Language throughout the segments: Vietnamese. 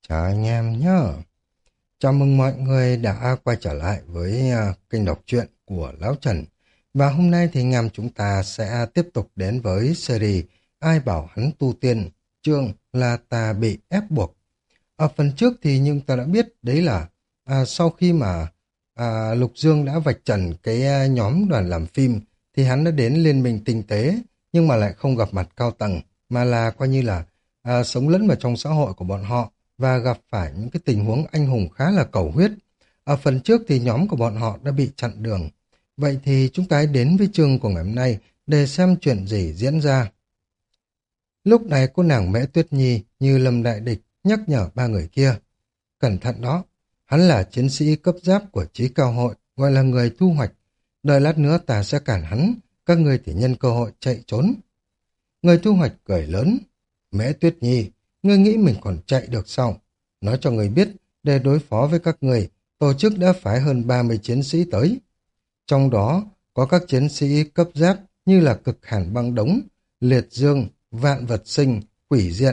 Chào anh em nhé. Chào mừng mọi người đã quay trở lại với kênh đọc truyện của Lão Trần. Và hôm nay thì anh em chúng ta sẽ tiếp tục đến với series Ai bảo hắn tu tiên, chương là ta bị ép buộc. Ở phần trước thì nhưng ta đã biết đấy là sau khi mà Lục Dương đã vạch trần cái nhóm đoàn làm phim thì hắn đã đến Liên minh Tinh tế nhưng mà lại không gặp mặt cao tầng mà là coi như là sống lẫn vào trong xã hội của bọn họ và gặp phải những cái tình huống anh hùng khá là cầu huyết. Ở phần trước thì nhóm của bọn họ đã bị chặn đường. Vậy thì chúng ta hãy đến với chương của ngày hôm nay để xem chuyện gì diễn ra. Lúc này cô nàng Mễ Tuyết Nhi như lâm đại địch nhắc nhở ba người kia. Cẩn thận đó, hắn là chiến sĩ cấp giáp của Chí Cao Hội, gọi là người thu hoạch. Đợi lát nữa ta sẽ cản hắn, các người thì nhân cơ hội chạy trốn. Người thu hoạch cười lớn. Mễ Tuyết Nhi, ngươi nghĩ mình còn chạy được sao? Nói cho ngươi biết, để đối phó với các người, tổ chức đã phái hơn 30 chiến sĩ tới. Trong đó có các chiến sĩ cấp giáp như là Cực Hàn Băng Đống, Liệt Dương, Vạn Vật Sinh, Quỷ Diện,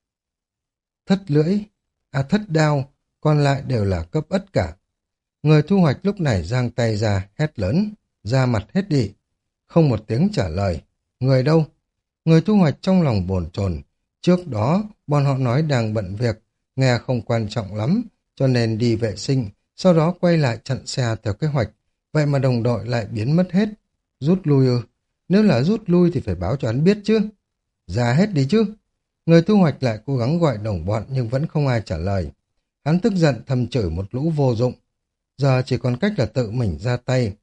Thất Đao, còn lại đều là cấp ất cả. Người thu hoạch lúc này giang tay ra, hét lớn, ra mặt hết đi. Không một tiếng trả lời. Người đâu? Người thu hoạch trong lòng bồn chồn. Trước đó, bọn họ nói đang bận việc, nghe không quan trọng lắm, cho nên đi vệ sinh, sau đó quay lại chặn xe theo kế hoạch. Vậy mà đồng đội lại biến mất hết. Rút lui ư? Nếu là rút lui thì phải báo cho hắn biết chứ. Ra hết đi chứ. Người thu hoạch lại cố gắng gọi đồng bọn nhưng vẫn không ai trả lời. Hắn tức giận thầm chửi một lũ vô dụng. Giờ chỉ còn cách là tự mình ra tay.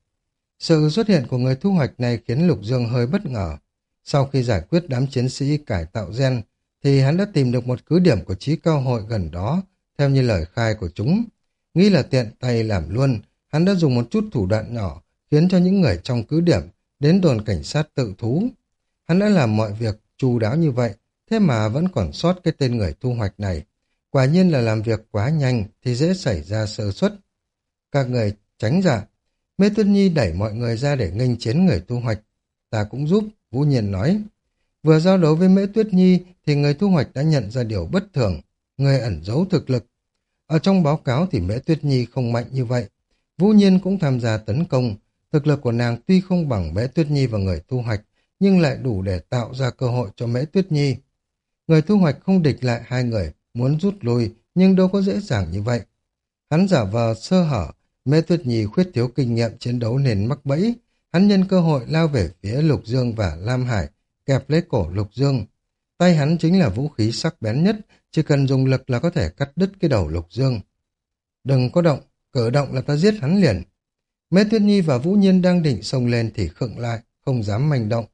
Sự xuất hiện của người thu hoạch này khiến Lục Dương hơi bất ngờ. Sau khi giải quyết đám chiến sĩ cải tạo gen, thì hắn đã tìm được một cứ điểm của Chí Cao Hội gần đó, theo như lời khai của chúng. Nghĩ là tiện tay làm luôn, hắn đã dùng một chút thủ đoạn nhỏ, khiến cho những người trong cứ điểm đến đồn cảnh sát tự thú. Hắn đã làm mọi việc chu đáo như vậy, thế mà vẫn còn sót cái tên người thu hoạch này. Quả nhiên là làm việc quá nhanh thì dễ xảy ra sơ suất. Các người tránh ra. Mê Tuyết Nhi đẩy mọi người ra để nghênh chiến người thu hoạch. Ta cũng giúp, Vũ Nhiên nói. Vừa giao đấu với Mễ Tuyết Nhi thì người thu hoạch đã nhận ra điều bất thường, người ẩn giấu thực lực. Ở trong báo cáo thì Mễ Tuyết Nhi không mạnh như vậy. Vũ Nhiên cũng tham gia tấn công. Thực lực của nàng tuy không bằng Mễ Tuyết Nhi và người thu hoạch, nhưng lại đủ để tạo ra cơ hội cho Mễ Tuyết Nhi. Người thu hoạch không địch lại hai người, muốn rút lui nhưng đâu có dễ dàng như vậy. Hắn giả vờ sơ hở, Mễ Tuyết Nhi khuyết thiếu kinh nghiệm chiến đấu nên mắc bẫy. Hắn nhân cơ hội lao về phía Lục Dương và Lam Hải, kẹp lấy cổ Lục Dương. Tay hắn chính là vũ khí sắc bén nhất, chỉ cần dùng lực là có thể cắt đứt cái đầu Lục Dương. Đừng có động, cử động là ta giết hắn liền. Mễ Tuyết Nhi và Vũ Nhiên đang định xông lên thì khựng lại, không dám manh động.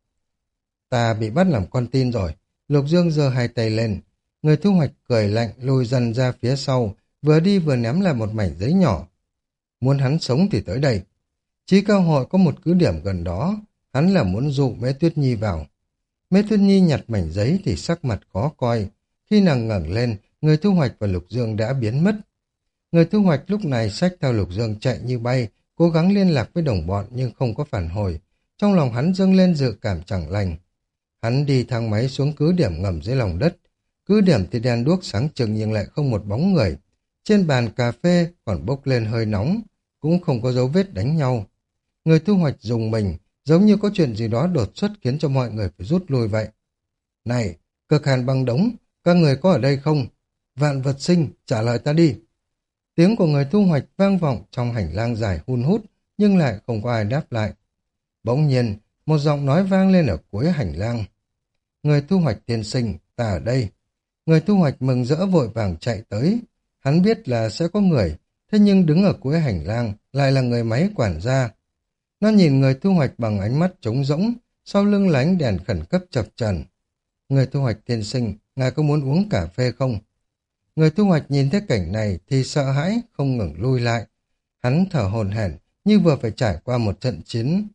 Ta bị bắt làm con tin rồi. Lục Dương giơ hai tay lên. Người thu hoạch cười lạnh lùi dần ra phía sau, vừa đi vừa ném lại một mảnh giấy nhỏ. Muốn hắn sống thì tới đây. Chí Cao Hội có một cứ điểm gần đó, hắn là muốn dụ Mễ Tuyết Nhi vào. Mễ Tuyết Nhi nhặt mảnh giấy thì sắc mặt khó coi. Khi nàng ngẩng lên, người thu hoạch và Lục Dương đã biến mất. Người thu hoạch lúc này xách theo Lục Dương chạy như bay, cố gắng liên lạc với đồng bọn nhưng không có phản hồi. Trong lòng hắn dâng lên dự cảm chẳng lành. Hắn đi thang máy xuống cứ điểm ngầm dưới lòng đất. Cứ điểm thì đèn đuốc sáng trưng nhưng lại không một bóng người. Trên bàn cà phê còn bốc lên hơi nóng, cũng không có dấu vết đánh nhau. Người thu hoạch dùng mình, giống như có chuyện gì đó đột xuất khiến cho mọi người phải rút lui vậy. Này, Cực Hàn Băng Đống, các người có ở đây không? Vạn Vật Sinh, trả lời ta đi. Tiếng của người thu hoạch vang vọng trong hành lang dài hun hút, nhưng lại không có ai đáp lại. Bỗng nhiên, một giọng nói vang lên ở cuối hành lang. Người thu hoạch tiên sinh, ta ở đây. Người thu hoạch mừng rỡ vội vàng chạy tới. Hắn biết là sẽ có người, thế nhưng đứng ở cuối hành lang lại là người máy quản gia. Nó nhìn người thu hoạch bằng ánh mắt trống rỗng, sau lưng là ánh đèn khẩn cấp chập chờn. Người thu hoạch tiên sinh, ngài có muốn uống cà phê không? Người thu hoạch nhìn thấy cảnh này thì sợ hãi, không ngừng lui lại. Hắn thở hổn hển như vừa phải trải qua một trận chiến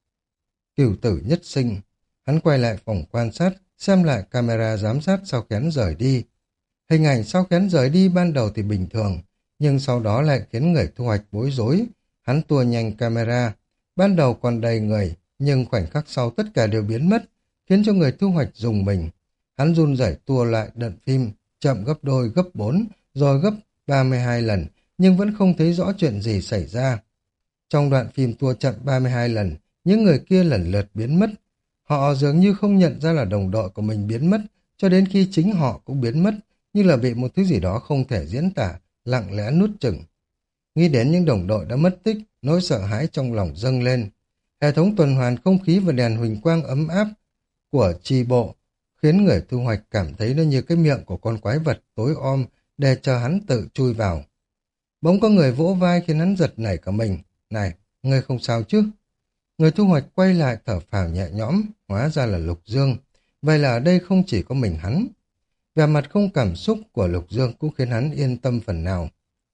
cửu tử nhất sinh. Hắn quay lại phòng quan sát, xem lại camera giám sát sau khi hắn rời đi. Hình ảnh sau khi hắn rời đi ban đầu thì bình thường, nhưng sau đó lại khiến người thu hoạch bối rối. Hắn tua nhanh camera, ban đầu còn đầy người, nhưng khoảnh khắc sau tất cả đều biến mất, khiến cho người thu hoạch rùng mình. Hắn run rẩy tua lại đợt phim, chậm gấp đôi, gấp bốn, rồi gấp 32 lần, nhưng vẫn không thấy rõ chuyện gì xảy ra. Trong đoạn phim tua trận 32 lần, những người kia lần lượt biến mất. Họ dường như không nhận ra là đồng đội của mình biến mất, cho đến khi chính họ cũng biến mất, như là bị một thứ gì đó không thể diễn tả, lặng lẽ nuốt chửng. Nghĩ đến những đồng đội đã mất tích, nỗi sợ hãi trong lòng dâng lên. Hệ thống tuần hoàn không khí và đèn huỳnh quang ấm áp của chi bộ khiến người thu hoạch cảm thấy nó như cái miệng của con quái vật tối om để chờ hắn tự chui vào. Bỗng có người vỗ vai khiến hắn giật nảy cả mình. Này, ngươi không sao chứ? Người thu hoạch quay lại thở phào nhẹ nhõm, hóa ra là Lục Dương. Vậy là ở đây không chỉ có mình hắn. Vẻ mặt không cảm xúc của Lục Dương cũng khiến hắn yên tâm phần nào.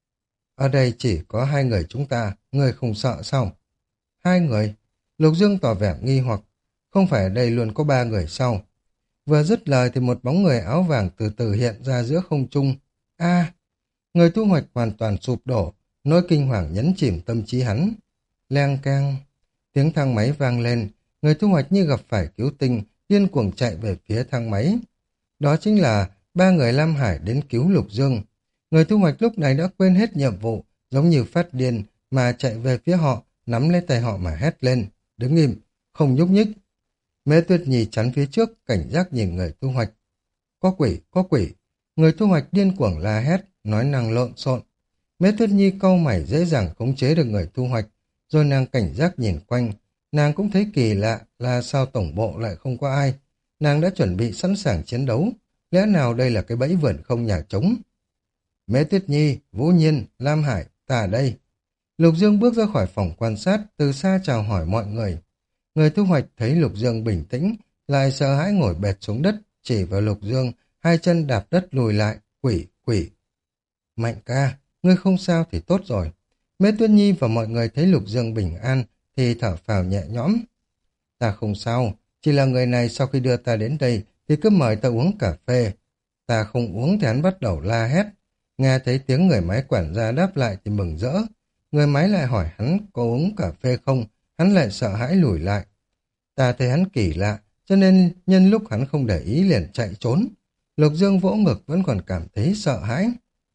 Ở đây chỉ có hai người chúng ta, ngươi không sợ sao? Hai người? Lục Dương tỏ vẻ nghi hoặc. Không phải ở đây luôn có ba người sao? Vừa dứt lời thì một bóng người áo vàng từ từ hiện ra giữa không trung. A! Người thu hoạch hoàn toàn sụp đổ, nỗi kinh hoàng nhấn chìm tâm trí hắn. Leng keng, tiếng thang máy vang lên, người thu hoạch như gặp phải cứu tinh, điên cuồng chạy về phía thang máy. Đó chính là ba người Lam Hải đến cứu Lục Dương. Người thu hoạch lúc này đã quên hết nhiệm vụ, giống như phát điên mà chạy về phía họ, nắm lấy tay họ mà hét lên. Đứng im, không nhúc nhích. Mễ Tuyết Nhi chắn phía trước, cảnh giác nhìn người thu hoạch. Có quỷ, có quỷ. Người thu hoạch điên cuồng la hét, nói năng lộn xộn. Mễ Tuyết Nhi cau mày dễ dàng khống chế được người thu hoạch, rồi nàng cảnh giác nhìn quanh. Nàng cũng thấy kỳ lạ là sao tổng bộ lại không có ai. Nàng đã chuẩn bị sẵn sàng chiến đấu. Lẽ nào đây là cái bẫy vườn không nhà trống? Mễ Tuyết Nhi, Vũ Nhiên, Lam Hải, ta ở đây. Lục Dương bước ra khỏi phòng quan sát, từ xa chào hỏi mọi người. Người thu hoạch thấy Lục Dương bình tĩnh, lại sợ hãi ngồi bệt xuống đất, chỉ vào Lục Dương, hai chân đạp đất lùi lại, quỷ, quỷ. Mạnh ca, ngươi không sao thì tốt rồi. Mễ Tuyết Nhi và mọi người thấy Lục Dương bình an thì thở phào nhẹ nhõm. Ta không sao, chỉ là người này sau khi đưa ta đến đây thì cứ mời ta uống cà phê. Ta không uống thì hắn bắt đầu la hét. Nghe thấy tiếng người máy quản gia đáp lại thì mừng rỡ. Người máy lại hỏi hắn có uống cà phê không, hắn lại sợ hãi lùi lại. Ta thấy hắn kỳ lạ, cho nên nhân lúc hắn không để ý liền chạy trốn. Lục Dương vỗ ngực vẫn còn cảm thấy sợ hãi.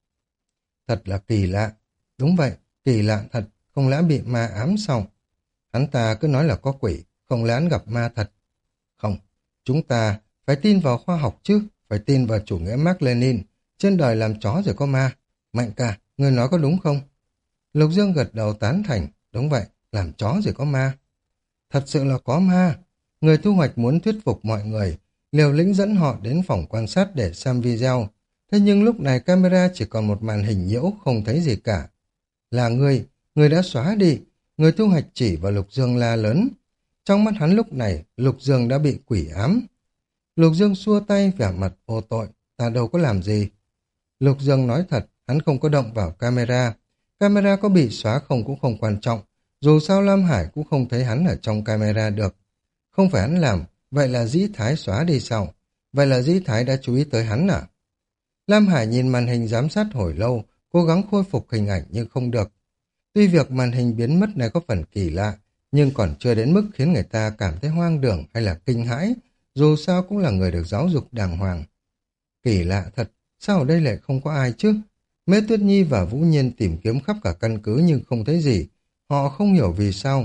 Thật là kỳ lạ. Đúng vậy, kỳ lạ thật, không lẽ bị ma ám sao? Hắn ta cứ nói là có quỷ, không lẽ hắn gặp ma thật? Không, chúng ta phải tin vào khoa học chứ, phải tin vào chủ nghĩa Mác Lênin. Trên đời làm chó rồi có ma. Mạnh ca, ngươi nói có đúng không? Lục Dương gật đầu tán thành. Đúng vậy, làm chó rồi có ma. Thật sự là có ma. Người thu hoạch muốn thuyết phục mọi người, liều lĩnh dẫn họ đến phòng quan sát để xem video. Thế nhưng lúc này camera chỉ còn một màn hình nhiễu, không thấy gì cả. Là người đã xóa đi. Người thu hoạch chỉ vào Lục Dương la lớn. Trong mắt hắn lúc này, Lục Dương đã bị quỷ ám. Lục Dương xua tay vẻ mặt vô tội. Ta đâu có làm gì. Lục Dương nói thật, hắn không có động vào camera. Camera có bị xóa không cũng không quan trọng. Dù sao Lam Hải cũng không thấy hắn ở trong camera được. Không phải hắn làm, vậy là Dĩ Thái xóa đi sao? Vậy là Dĩ Thái đã chú ý tới hắn à? Lam Hải nhìn màn hình giám sát hồi lâu, cố gắng khôi phục hình ảnh nhưng không được. Tuy việc màn hình biến mất này có phần kỳ lạ, nhưng còn chưa đến mức khiến người ta cảm thấy hoang đường hay là kinh hãi, dù sao cũng là người được giáo dục đàng hoàng. Kỳ lạ thật, sao ở đây lại không có ai chứ? Mễ Tuyết Nhi và Vũ Nhiên tìm kiếm khắp cả căn cứ nhưng không thấy gì. Họ không hiểu vì sao.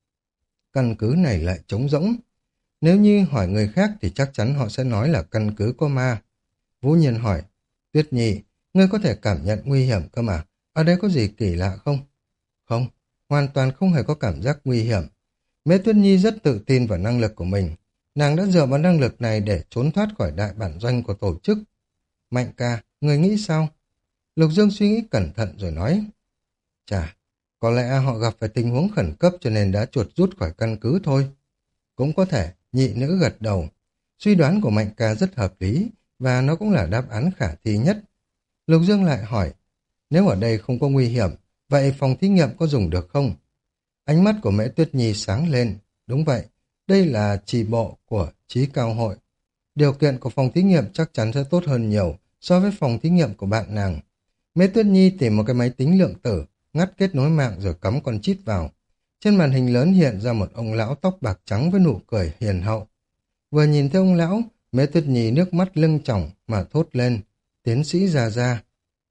Căn cứ này lại trống rỗng. Nếu như hỏi người khác thì chắc chắn họ sẽ nói là căn cứ có ma. Vũ Nhiên hỏi, Tuyết Nhi, ngươi có thể cảm nhận nguy hiểm cơ mà. Ở đây có gì kỳ lạ không? Không, hoàn toàn không hề có cảm giác nguy hiểm. Mễ Tuyết Nhi rất tự tin vào năng lực của mình. Nàng đã dựa vào năng lực này để trốn thoát khỏi đại bản doanh của tổ chức. Mạnh ca, người nghĩ sao? Lục Dương suy nghĩ cẩn thận rồi nói. Chà, có lẽ họ gặp phải tình huống khẩn cấp cho nên đã chuột rút khỏi căn cứ thôi. Cũng có thể, nhị nữ gật đầu. Suy đoán của Mạnh ca rất hợp lý và nó cũng là đáp án khả thi nhất. Lục Dương lại hỏi, nếu ở đây không có nguy hiểm, vậy phòng thí nghiệm có dùng được không? Ánh mắt của Mễ Tuyết Nhi sáng lên. Đúng vậy, đây là chi bộ của Chí Cao Hội. Điều kiện của phòng thí nghiệm chắc chắn sẽ tốt hơn nhiều so với phòng thí nghiệm của bạn nàng. Mễ Tuyết Nhi tìm một cái máy tính lượng tử, ngắt kết nối mạng rồi cắm con chip vào. Trên màn hình lớn hiện ra một ông lão tóc bạc trắng với nụ cười hiền hậu. Vừa nhìn thấy ông lão, Mễ Tuyết Nhi nước mắt lưng tròng mà thốt lên, tiến sĩ già.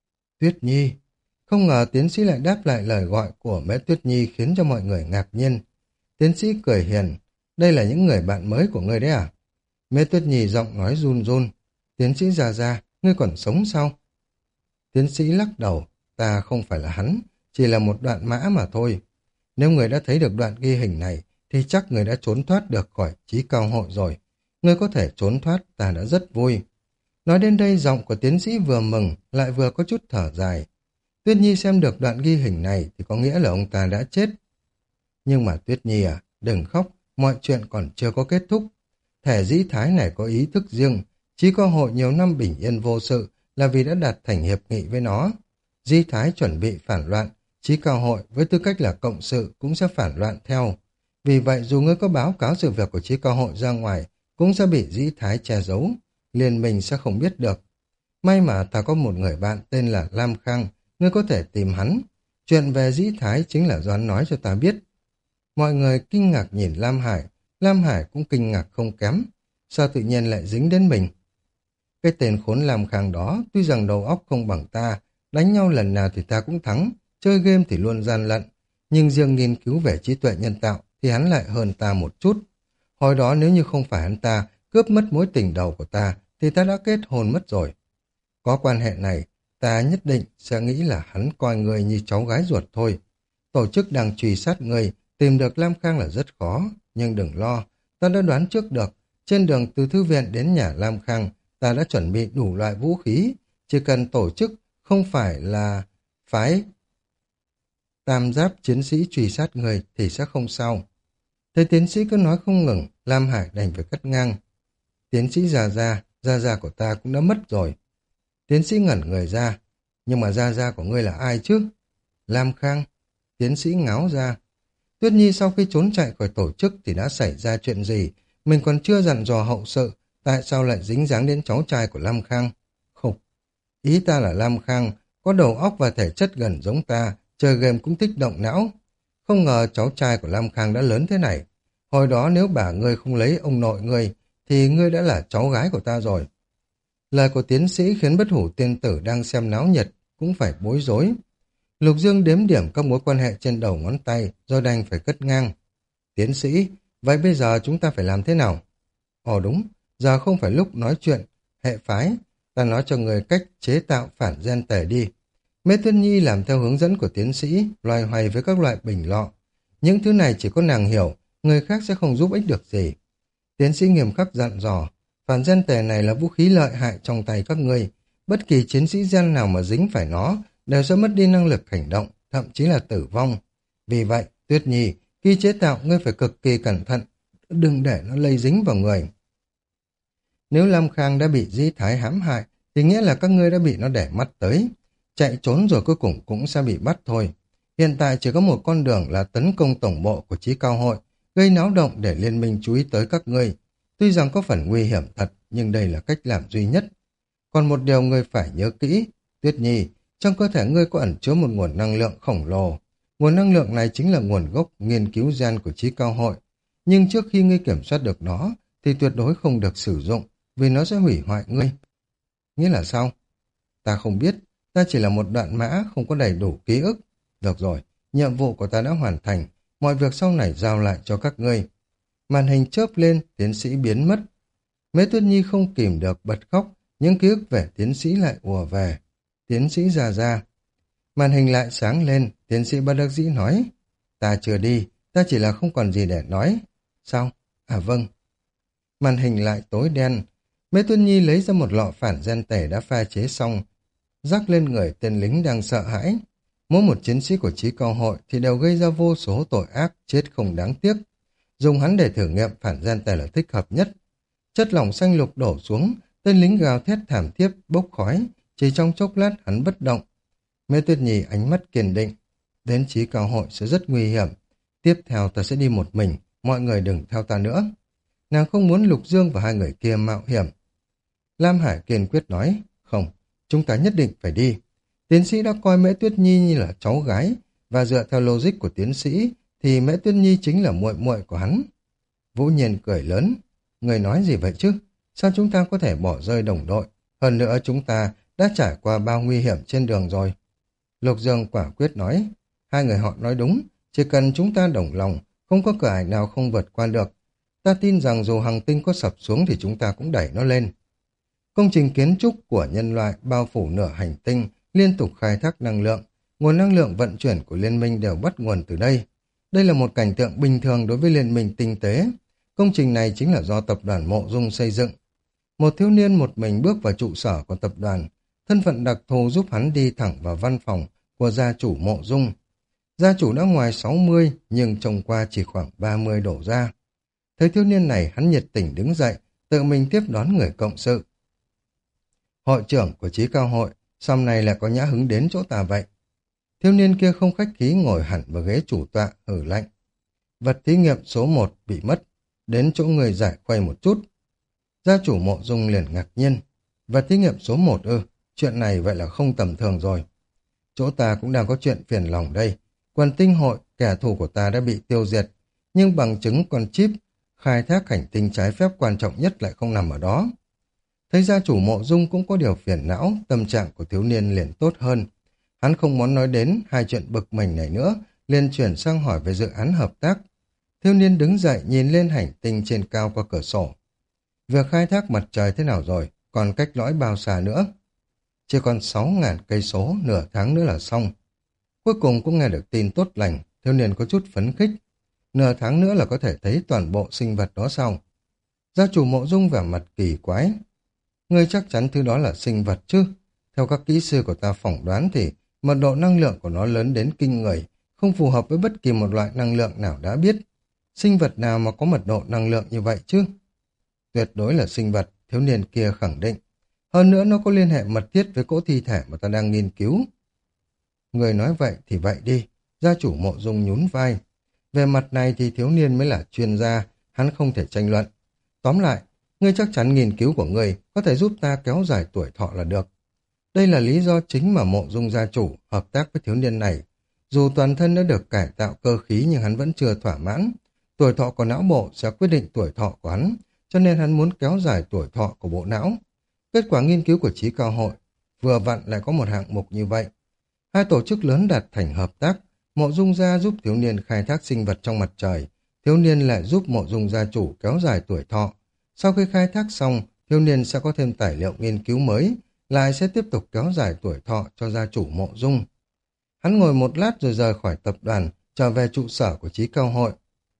Tuyết Nhi. Không ngờ tiến sĩ lại đáp lại lời gọi của Mễ Tuyết Nhi khiến cho mọi người ngạc nhiên. Tiến sĩ cười hiền, đây là những người bạn mới của ngươi đấy à? Mễ Tuyết Nhi giọng nói run run. Tiến sĩ già già, ngươi còn sống sao? Tiến sĩ lắc đầu, ta không phải là hắn, chỉ là một đoạn mã mà thôi. Nếu người đã thấy được đoạn ghi hình này, thì chắc người đã trốn thoát được khỏi Chí Cao Hội rồi. Người có thể trốn thoát, ta đã rất vui. Nói đến đây, giọng của tiến sĩ vừa mừng, lại vừa có chút thở dài. Tuyết Nhi xem được đoạn ghi hình này thì có nghĩa là ông ta đã chết. Nhưng mà Tuyết Nhi à, đừng khóc, mọi chuyện còn chưa có kết thúc. Thể dĩ thái này có ý thức riêng, Chí Cao Hội nhiều năm bình yên vô sự là vì đã đạt thành hiệp nghị với nó. Di thái chuẩn bị phản loạn, Chí Cao Hội với tư cách là cộng sự cũng sẽ phản loạn theo. Vì vậy dù ngươi có báo cáo sự việc của Chí Cao Hội ra ngoài, cũng sẽ bị dĩ thái che giấu, liền mình sẽ không biết được. May mà ta có một người bạn tên là Lam Khang, ngươi có thể tìm hắn. Chuyện về dĩ thái chính là do hắn nói cho ta biết. Mọi người kinh ngạc nhìn Lam Hải cũng kinh ngạc không kém. Sao tự nhiên lại dính đến mình? Cái tên khốn Lam Khang đó, tuy rằng đầu óc không bằng ta, đánh nhau lần nào thì ta cũng thắng, chơi game thì luôn gian lận, nhưng riêng nghiên cứu về trí tuệ nhân tạo thì hắn lại hơn ta một chút. Hồi đó nếu như không phải hắn ta cướp mất mối tình đầu của ta, thì ta đã kết hôn mất rồi. Có quan hệ này, ta nhất định sẽ nghĩ là hắn coi người như cháu gái ruột thôi. Tổ chức đang truy sát người, tìm được Lam Khang là rất khó, nhưng đừng lo, ta đã đoán trước được. Trên đường từ thư viện đến nhà Lam Khang, ta đã chuẩn bị đủ loại vũ khí, chỉ cần tổ chức không phải là phái tam giáp chiến sĩ truy sát người thì sẽ không sao. Thấy tiến sĩ cứ nói không ngừng, Lam Hải đành phải cắt ngang. Tiến sĩ Gia Gia của ta cũng đã mất rồi. Tiến sĩ ngẩn người ra, nhưng mà Gia Gia của ngươi là ai chứ? Lam Khang. Tiến sĩ ngáo ra. Tuyết Nhi sau khi trốn chạy khỏi tổ chức thì đã xảy ra chuyện gì? Mình còn chưa dặn dò hậu sự, tại sao lại dính dáng đến cháu trai của Lam Khang? Khục. Ý ta là Lam Khang, có đầu óc và thể chất gần giống ta, chơi game cũng thích động não. Không ngờ cháu trai của Lam Khang đã lớn thế này. Hồi đó nếu bà ngươi không lấy ông nội ngươi, thì ngươi đã là cháu gái của ta rồi. Lời của tiến sĩ khiến bất hủ tiên tử đang xem náo nhiệt, cũng phải bối rối. Lục Dương đếm điểm các mối quan hệ trên đầu ngón tay, rồi đành phải cất ngang. Tiến sĩ, vậy bây giờ chúng ta phải làm thế nào? Ồ đúng, giờ không phải lúc nói chuyện, hệ phái, ta nói cho người cách chế tạo phản gen tể đi. Mê Tuyết Nhi làm theo hướng dẫn của tiến sĩ, loay hoay với các loại bình lọ. Những thứ này chỉ có nàng hiểu, người khác sẽ không giúp ích được gì. Tiến sĩ nghiêm khắc dặn dò, phản gen tề này là vũ khí lợi hại trong tay các ngươi. Bất kỳ chiến sĩ gen nào mà dính phải nó, đều sẽ mất đi năng lực hành động, thậm chí là tử vong. Vì vậy, Tuyết Nhi, khi chế tạo ngươi phải cực kỳ cẩn thận, đừng để nó lây dính vào người. Nếu Lam Khang đã bị Di Thái hãm hại, thì nghĩa là các ngươi đã bị nó để mắt tới. Chạy trốn rồi cuối cùng cũng sẽ bị bắt thôi. Hiện tại chỉ có một con đường là tấn công tổng bộ của Chí Cao Hội, gây náo động để liên minh chú ý tới các ngươi. Tuy rằng có phần nguy hiểm thật, nhưng đây là cách làm duy nhất. Còn một điều ngươi phải nhớ kỹ, Tuyết Nhi, trong cơ thể ngươi có ẩn chứa một nguồn năng lượng khổng lồ. Nguồn năng lượng này chính là nguồn gốc nghiên cứu gen của Chí Cao Hội. Nhưng trước khi ngươi kiểm soát được nó, thì tuyệt đối không được sử dụng, vì nó sẽ hủy hoại ngươi. Nghĩa là sao? Ta không biết, ta chỉ là một đoạn mã không có đầy đủ ký ức. Được rồi, nhiệm vụ của ta đã hoàn thành, mọi việc sau này giao lại cho các ngươi. Màn hình chớp lên, tiến sĩ biến mất. Mễ Tuyết Nhi không kìm được bật khóc, những ký ức về tiến sĩ lại ùa về. Tiến sĩ ra. Màn hình lại sáng lên, tiến sĩ bất đắc dĩ nói, ta chưa đi, ta chỉ là không còn gì để nói. Sao? À vâng. Màn hình lại tối đen. Mễ Tuyết Nhi lấy ra một lọ phản gen tể đã pha chế xong, rắc lên người tên lính đang sợ hãi. Mỗi một chiến sĩ của Chí Cao Hội thì đều gây ra vô số tội ác, chết không đáng tiếc. Dùng hắn để thử nghiệm phản gen tể là thích hợp nhất. Chất lỏng xanh lục đổ xuống, tên lính gào thét thảm thiết, bốc khói. Chỉ trong chốc lát hắn bất động. Mễ Tuyết Nhi ánh mắt kiên định. Đến Chí Cao Hội sẽ rất nguy hiểm. Tiếp theo ta sẽ đi một mình, mọi người đừng theo ta nữa. Nàng không muốn Lục Dương và hai người kia mạo hiểm. Lam Hải kiên quyết nói, không, chúng ta nhất định phải đi. Tiến sĩ đã coi Mễ Tuyết Nhi như là cháu gái, và dựa theo logic của tiến sĩ, thì Mễ Tuyết Nhi chính là muội muội của hắn. Vũ Nhiên cười lớn, người nói gì vậy chứ? Sao chúng ta có thể bỏ rơi đồng đội? Hơn nữa chúng ta đã trải qua bao nguy hiểm trên đường rồi. Lục Dương quả quyết nói, hai người họ nói đúng, chỉ cần chúng ta đồng lòng, không có cửa ải nào không vượt qua được. Ta tin rằng dù hành tinh có sập xuống thì chúng ta cũng đẩy nó lên. Công trình kiến trúc của nhân loại bao phủ nửa hành tinh, liên tục khai thác năng lượng. Nguồn năng lượng vận chuyển của liên minh đều bắt nguồn từ đây. Đây là một cảnh tượng bình thường đối với liên minh tinh tế. Công trình này chính là do tập đoàn Mộ Dung xây dựng. Một thiếu niên một mình bước vào trụ sở của tập đoàn. Thân phận đặc thù giúp hắn đi thẳng vào văn phòng của gia chủ Mộ Dung. Gia chủ đã ngoài 60 nhưng trông qua chỉ khoảng 30 đổ ra. Thấy thiếu niên này hắn nhiệt tình đứng dậy, tự mình tiếp đón người cộng sự. Hội trưởng của Chí Cao Hội, sau này là có nhã hứng đến chỗ ta vậy. Thiếu niên kia không khách khí ngồi hẳn vào ghế chủ tọa, hử lạnh. Vật thí nghiệm số 1 bị mất, đến chỗ người giải khuây một chút. Gia chủ Mộ Dung liền ngạc nhiên. Vật thí nghiệm số 1 chuyện này vậy là không tầm thường rồi. Chỗ ta cũng đang có chuyện phiền lòng đây. Quần tinh hội, kẻ thù của ta đã bị tiêu diệt, nhưng bằng chứng con chip khai thác hành tinh trái phép quan trọng nhất lại không nằm ở đó. Thấy gia chủ Mộ Dung cũng có điều phiền não, tâm trạng của thiếu niên liền tốt hơn. Hắn không muốn nói đến hai chuyện bực mình này nữa, liền chuyển sang hỏi về dự án hợp tác. Thiếu niên đứng dậy nhìn lên hành tinh trên cao qua cửa sổ. Việc khai thác mặt trời thế nào rồi, còn cách lõi bao xa nữa? Chỉ còn 6.000 cây số, nửa tháng nữa là xong. Cuối cùng cũng nghe được tin tốt lành, thiếu niên có chút phấn khích. Nửa tháng nữa là có thể thấy toàn bộ sinh vật đó sau. Gia chủ Mộ Dung vẻ mặt kỳ quái. Ngươi chắc chắn thứ đó là sinh vật chứ? Theo các kỹ sư của ta phỏng đoán thì mật độ năng lượng của nó lớn đến kinh người, không phù hợp với bất kỳ một loại năng lượng nào đã biết. Sinh vật nào mà có mật độ năng lượng như vậy chứ? Tuyệt đối là sinh vật, thiếu niên kia khẳng định. Hơn nữa nó có liên hệ mật thiết với cỗ thi thể mà ta đang nghiên cứu. Người nói vậy thì vậy đi, gia chủ Mộ Dung nhún vai. Về mặt này thì thiếu niên mới là chuyên gia, hắn không thể tranh luận. Tóm lại, ngươi chắc chắn nghiên cứu của ngươi có thể giúp ta kéo dài tuổi thọ là được. Đây là lý do chính mà Mộ Dung gia chủ hợp tác với thiếu niên này. Dù toàn thân đã được cải tạo cơ khí nhưng hắn vẫn chưa thỏa mãn. Tuổi thọ của não bộ sẽ quyết định tuổi thọ của hắn, cho nên hắn muốn kéo dài tuổi thọ của bộ não. Kết quả nghiên cứu của Chí Cao Hội vừa vặn lại có một hạng mục như vậy. Hai tổ chức lớn đạt thành hợp tác, Mộ Dung gia giúp thiếu niên khai thác sinh vật trong mặt trời, thiếu niên lại giúp Mộ Dung gia chủ kéo dài tuổi thọ. Sau khi khai thác xong, thiếu niên sẽ có thêm tài liệu nghiên cứu mới, lại sẽ tiếp tục kéo dài tuổi thọ cho gia chủ Mộ Dung. Hắn ngồi một lát rồi rời khỏi tập đoàn, trở về trụ sở của Chí Cao Hội.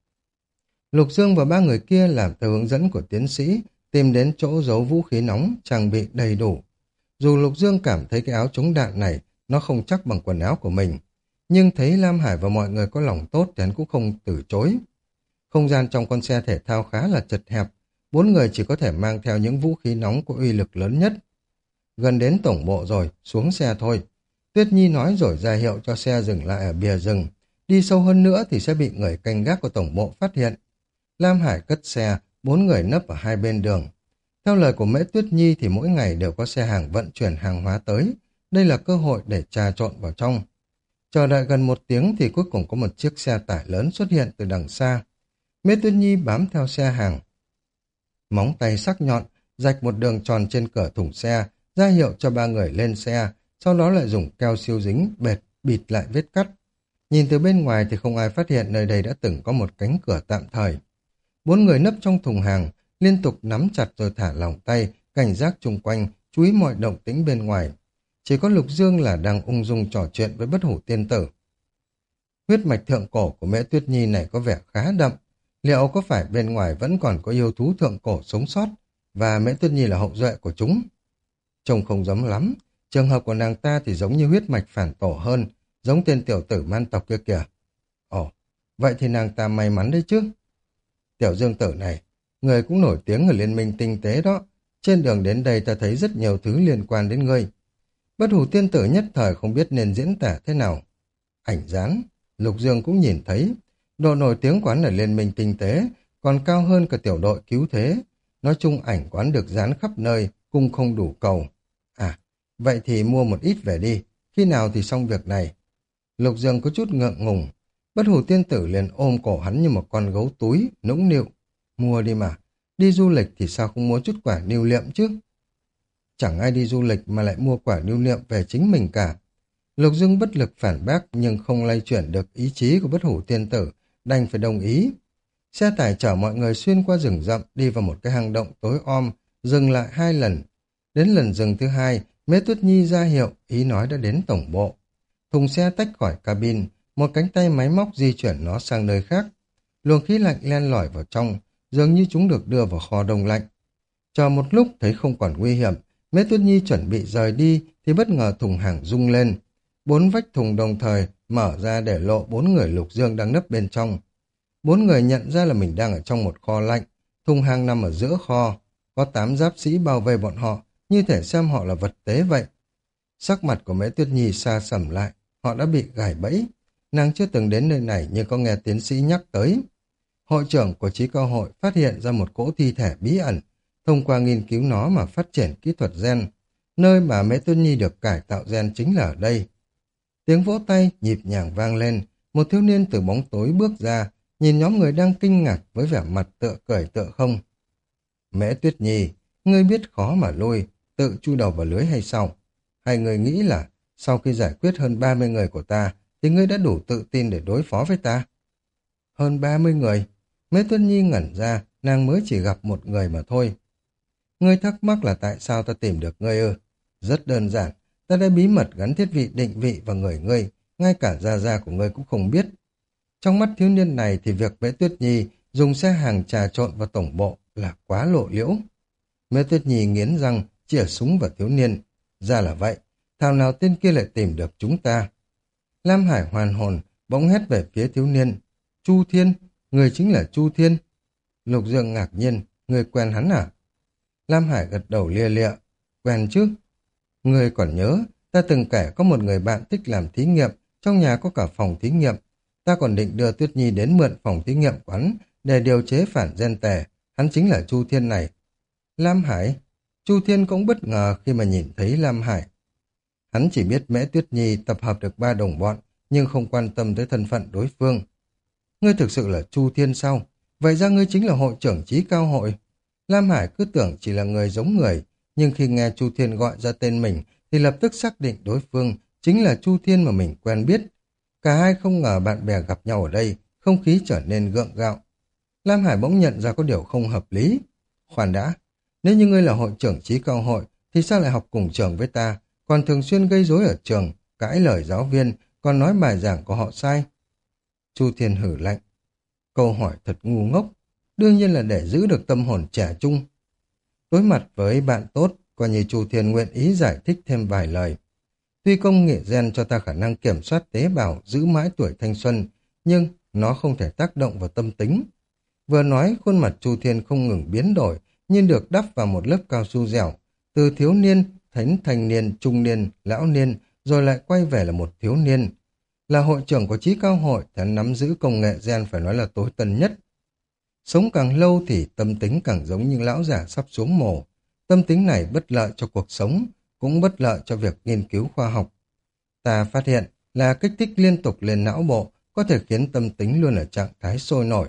Lục Dương và ba người kia làm theo hướng dẫn của tiến sĩ, tìm đến chỗ giấu vũ khí nóng, trang bị đầy đủ. Dù Lục Dương cảm thấy cái áo chống đạn này nó không chắc bằng quần áo của mình, nhưng thấy Lam Hải và mọi người có lòng tốt thì hắn cũng không từ chối. Không gian trong con xe thể thao khá là chật hẹp, 4 người chỉ có thể mang theo những vũ khí nóng có uy lực lớn nhất. Gần đến tổng bộ rồi, xuống xe thôi. Tuyết Nhi nói rồi ra hiệu cho xe dừng lại ở bìa rừng. Đi sâu hơn nữa thì sẽ bị người canh gác của tổng bộ phát hiện. Lam Hải cất xe, 4 người nấp ở hai bên đường. Theo lời của Mễ Tuyết Nhi thì mỗi ngày đều có xe hàng vận chuyển hàng hóa tới. Đây là cơ hội để trà trộn vào trong. Chờ đợi gần 1 tiếng thì cuối cùng có một chiếc xe tải lớn xuất hiện từ đằng xa. Mễ Tuyết Nhi bám theo xe hàng. Móng tay sắc nhọn, rạch một đường tròn trên cửa thùng xe, ra hiệu cho 3 người lên xe, sau đó lại dùng keo siêu dính, bịt lại vết cắt. Nhìn từ bên ngoài thì không ai phát hiện nơi đây đã từng có một cánh cửa tạm thời. 4 người nấp trong thùng hàng, liên tục nắm chặt rồi thả lỏng tay, cảnh giác chung quanh, chú ý mọi động tĩnh bên ngoài. Chỉ có Lục Dương là đang ung dung trò chuyện với Bất Hủ Tiên Tử. Huyết mạch thượng cổ của Mễ Tuyết Nhi này có vẻ khá đậm. Liệu có phải bên ngoài vẫn còn có yêu thú thượng cổ sống sót và Mễ Tuyết Nhi là hậu duệ của chúng? Trông không giống lắm. Trường hợp của nàng ta thì giống như huyết mạch phản tổ hơn, giống tên tiểu tử man tộc kia kìa. Ồ, vậy thì nàng ta may mắn đấy chứ. Tiểu Dương Tử này, người cũng nổi tiếng ở Liên minh tinh tế đó. Trên đường đến đây ta thấy rất nhiều thứ liên quan đến ngươi. Bất Hủ Tiên Tử nhất thời không biết nên diễn tả thế nào. Ảnh dán, Lục Dương cũng nhìn thấy. Độ nổi tiếng quán ở Liên minh tinh tế còn cao hơn cả tiểu đội cứu thế. Nói chung ảnh quán được dán khắp nơi, cung không đủ cầu. À, vậy thì mua một ít về đi. Khi nào thì xong việc này? Lục Dương có chút ngượng ngùng. Bất Hủ Tiên Tử liền ôm cổ hắn như một con gấu túi, nũng nịu. Mua đi mà. Đi du lịch thì sao không mua chút quả lưu niệm chứ? chẳng ai đi du lịch mà lại mua quả lưu niệm về chính mình cả. Lục Dương bất lực phản bác nhưng không lay chuyển được ý chí của Bất Hủ Tiên Tử, đành phải đồng ý. Xe tải chở mọi người xuyên qua rừng rậm đi vào một cái hang động tối om, dừng lại 2 lần. Đến lần dừng thứ 2, Mễ Tuyết Nhi ra hiệu, ý nói đã đến tổng bộ. Thùng xe tách khỏi cabin, một cánh tay máy móc di chuyển nó sang nơi khác. Luồng khí lạnh len lỏi vào trong, dường như chúng được đưa vào kho đông lạnh. Chờ một lúc thấy không còn nguy hiểm, Mễ Tuyết Nhi chuẩn bị rời đi thì bất ngờ thùng hàng rung lên. 4 vách thùng đồng thời mở ra để lộ 4 người Lục Dương đang nấp bên trong. 4 người nhận ra là mình đang ở trong một kho lạnh, thùng hàng nằm ở giữa kho, có 8 giáp sĩ bao vây bọn họ, như thể xem họ là vật tế vậy. Sắc mặt của Mễ Tuyết Nhi sa sầm lại, họ đã bị gài bẫy. Nàng chưa từng đến nơi này nhưng có nghe tiến sĩ nhắc tới. Hội trưởng của Chí Cao Hội phát hiện ra một cỗ thi thể bí ẩn, thông qua nghiên cứu nó mà phát triển kỹ thuật gen. Nơi mà Mễ Tuyết Nhi được cải tạo gen chính là ở đây. Tiếng vỗ tay nhịp nhàng vang lên, một thiếu niên từ bóng tối bước ra, nhìn nhóm người đang kinh ngạc với vẻ mặt tựa cười tựa không. Mễ Tuyết Nhi, ngươi biết khó mà lôi, tự chui đầu vào lưới hay sao? Hay ngươi nghĩ là sau khi giải quyết hơn 30 người của ta thì ngươi đã đủ tự tin để đối phó với ta? Hơn 30 người? Mễ Tuyết Nhi ngẩn ra, nàng mới chỉ gặp một người mà thôi. Ngươi thắc mắc là tại sao ta tìm được ngươi ư? Rất đơn giản, ta đã bí mật gắn thiết bị định vị vào người ngươi, ngay cả gia gia của ngươi cũng không biết. Trong mắt thiếu niên này thì việc Mễ Tuyết Nhi dùng xe hàng trà trộn vào tổng bộ là quá lộ liễu. Mễ Tuyết Nhi nghiến răng, chĩa súng vào thiếu niên. Ra là vậy, thảo nào tên kia lại tìm được chúng ta? Lam Hải hoàn hồn, bỗng hét về phía thiếu niên. Chu Thiên, người chính là Chu Thiên. Lục Dương ngạc nhiên, người quen hắn à? Lam Hải gật đầu lia lịa. Quen chứ? Người còn nhớ, ta từng kể có một người bạn thích làm thí nghiệm, trong nhà có cả phòng thí nghiệm. Ta còn định đưa Tuyết Nhi đến mượn phòng thí nghiệm của hắn để điều chế phản gen tề. Hắn chính là Chu Thiên này. Lam Hải? Chu Thiên cũng bất ngờ khi mà nhìn thấy Lam Hải. Hắn chỉ biết Mễ Tuyết Nhi tập hợp được 3 đồng bọn, nhưng không quan tâm tới thân phận đối phương. Ngươi thực sự là Chu Thiên sao? Vậy ra ngươi chính là hội trưởng Chí Cao Hội. Lam Hải cứ tưởng chỉ là người giống người, nhưng khi nghe Chu Thiên gọi ra tên mình thì lập tức xác định đối phương chính là Chu Thiên mà mình quen biết. Cả hai không ngờ bạn bè gặp nhau ở đây, không khí trở nên gượng gạo. Lam Hải bỗng nhận ra có điều không hợp lý. Khoan đã, nếu như ngươi là hội trưởng Chí Cao Hội thì sao lại học cùng trường với ta, còn thường xuyên gây rối ở trường, cãi lời giáo viên, còn nói bài giảng của họ sai? Chu Thiên hử lạnh. Câu hỏi thật ngu ngốc, đương nhiên là để giữ được tâm hồn trẻ trung. Đối mặt với bạn tốt, coi như Chu Thiên nguyện ý giải thích thêm vài lời. Tuy công nghệ gen cho ta khả năng kiểm soát tế bào, giữ mãi tuổi thanh xuân, nhưng nó không thể tác động vào tâm tính. Vừa nói, khuôn mặt Chu Thiên không ngừng biến đổi, nhưng được đắp vào một lớp cao su dẻo, từ thiếu niên, đến thành niên, trung niên, lão niên, rồi lại quay về là một thiếu niên. Là hội trưởng của Chí Cao Hội, thì hắn nắm giữ công nghệ gen phải nói là tối tân nhất. Sống càng lâu thì tâm tính càng giống như lão già sắp xuống mồ. Tâm tính này bất lợi cho cuộc sống, cũng bất lợi cho việc nghiên cứu khoa học. Ta phát hiện là kích thích liên tục lên não bộ có thể khiến tâm tính luôn ở trạng thái sôi nổi.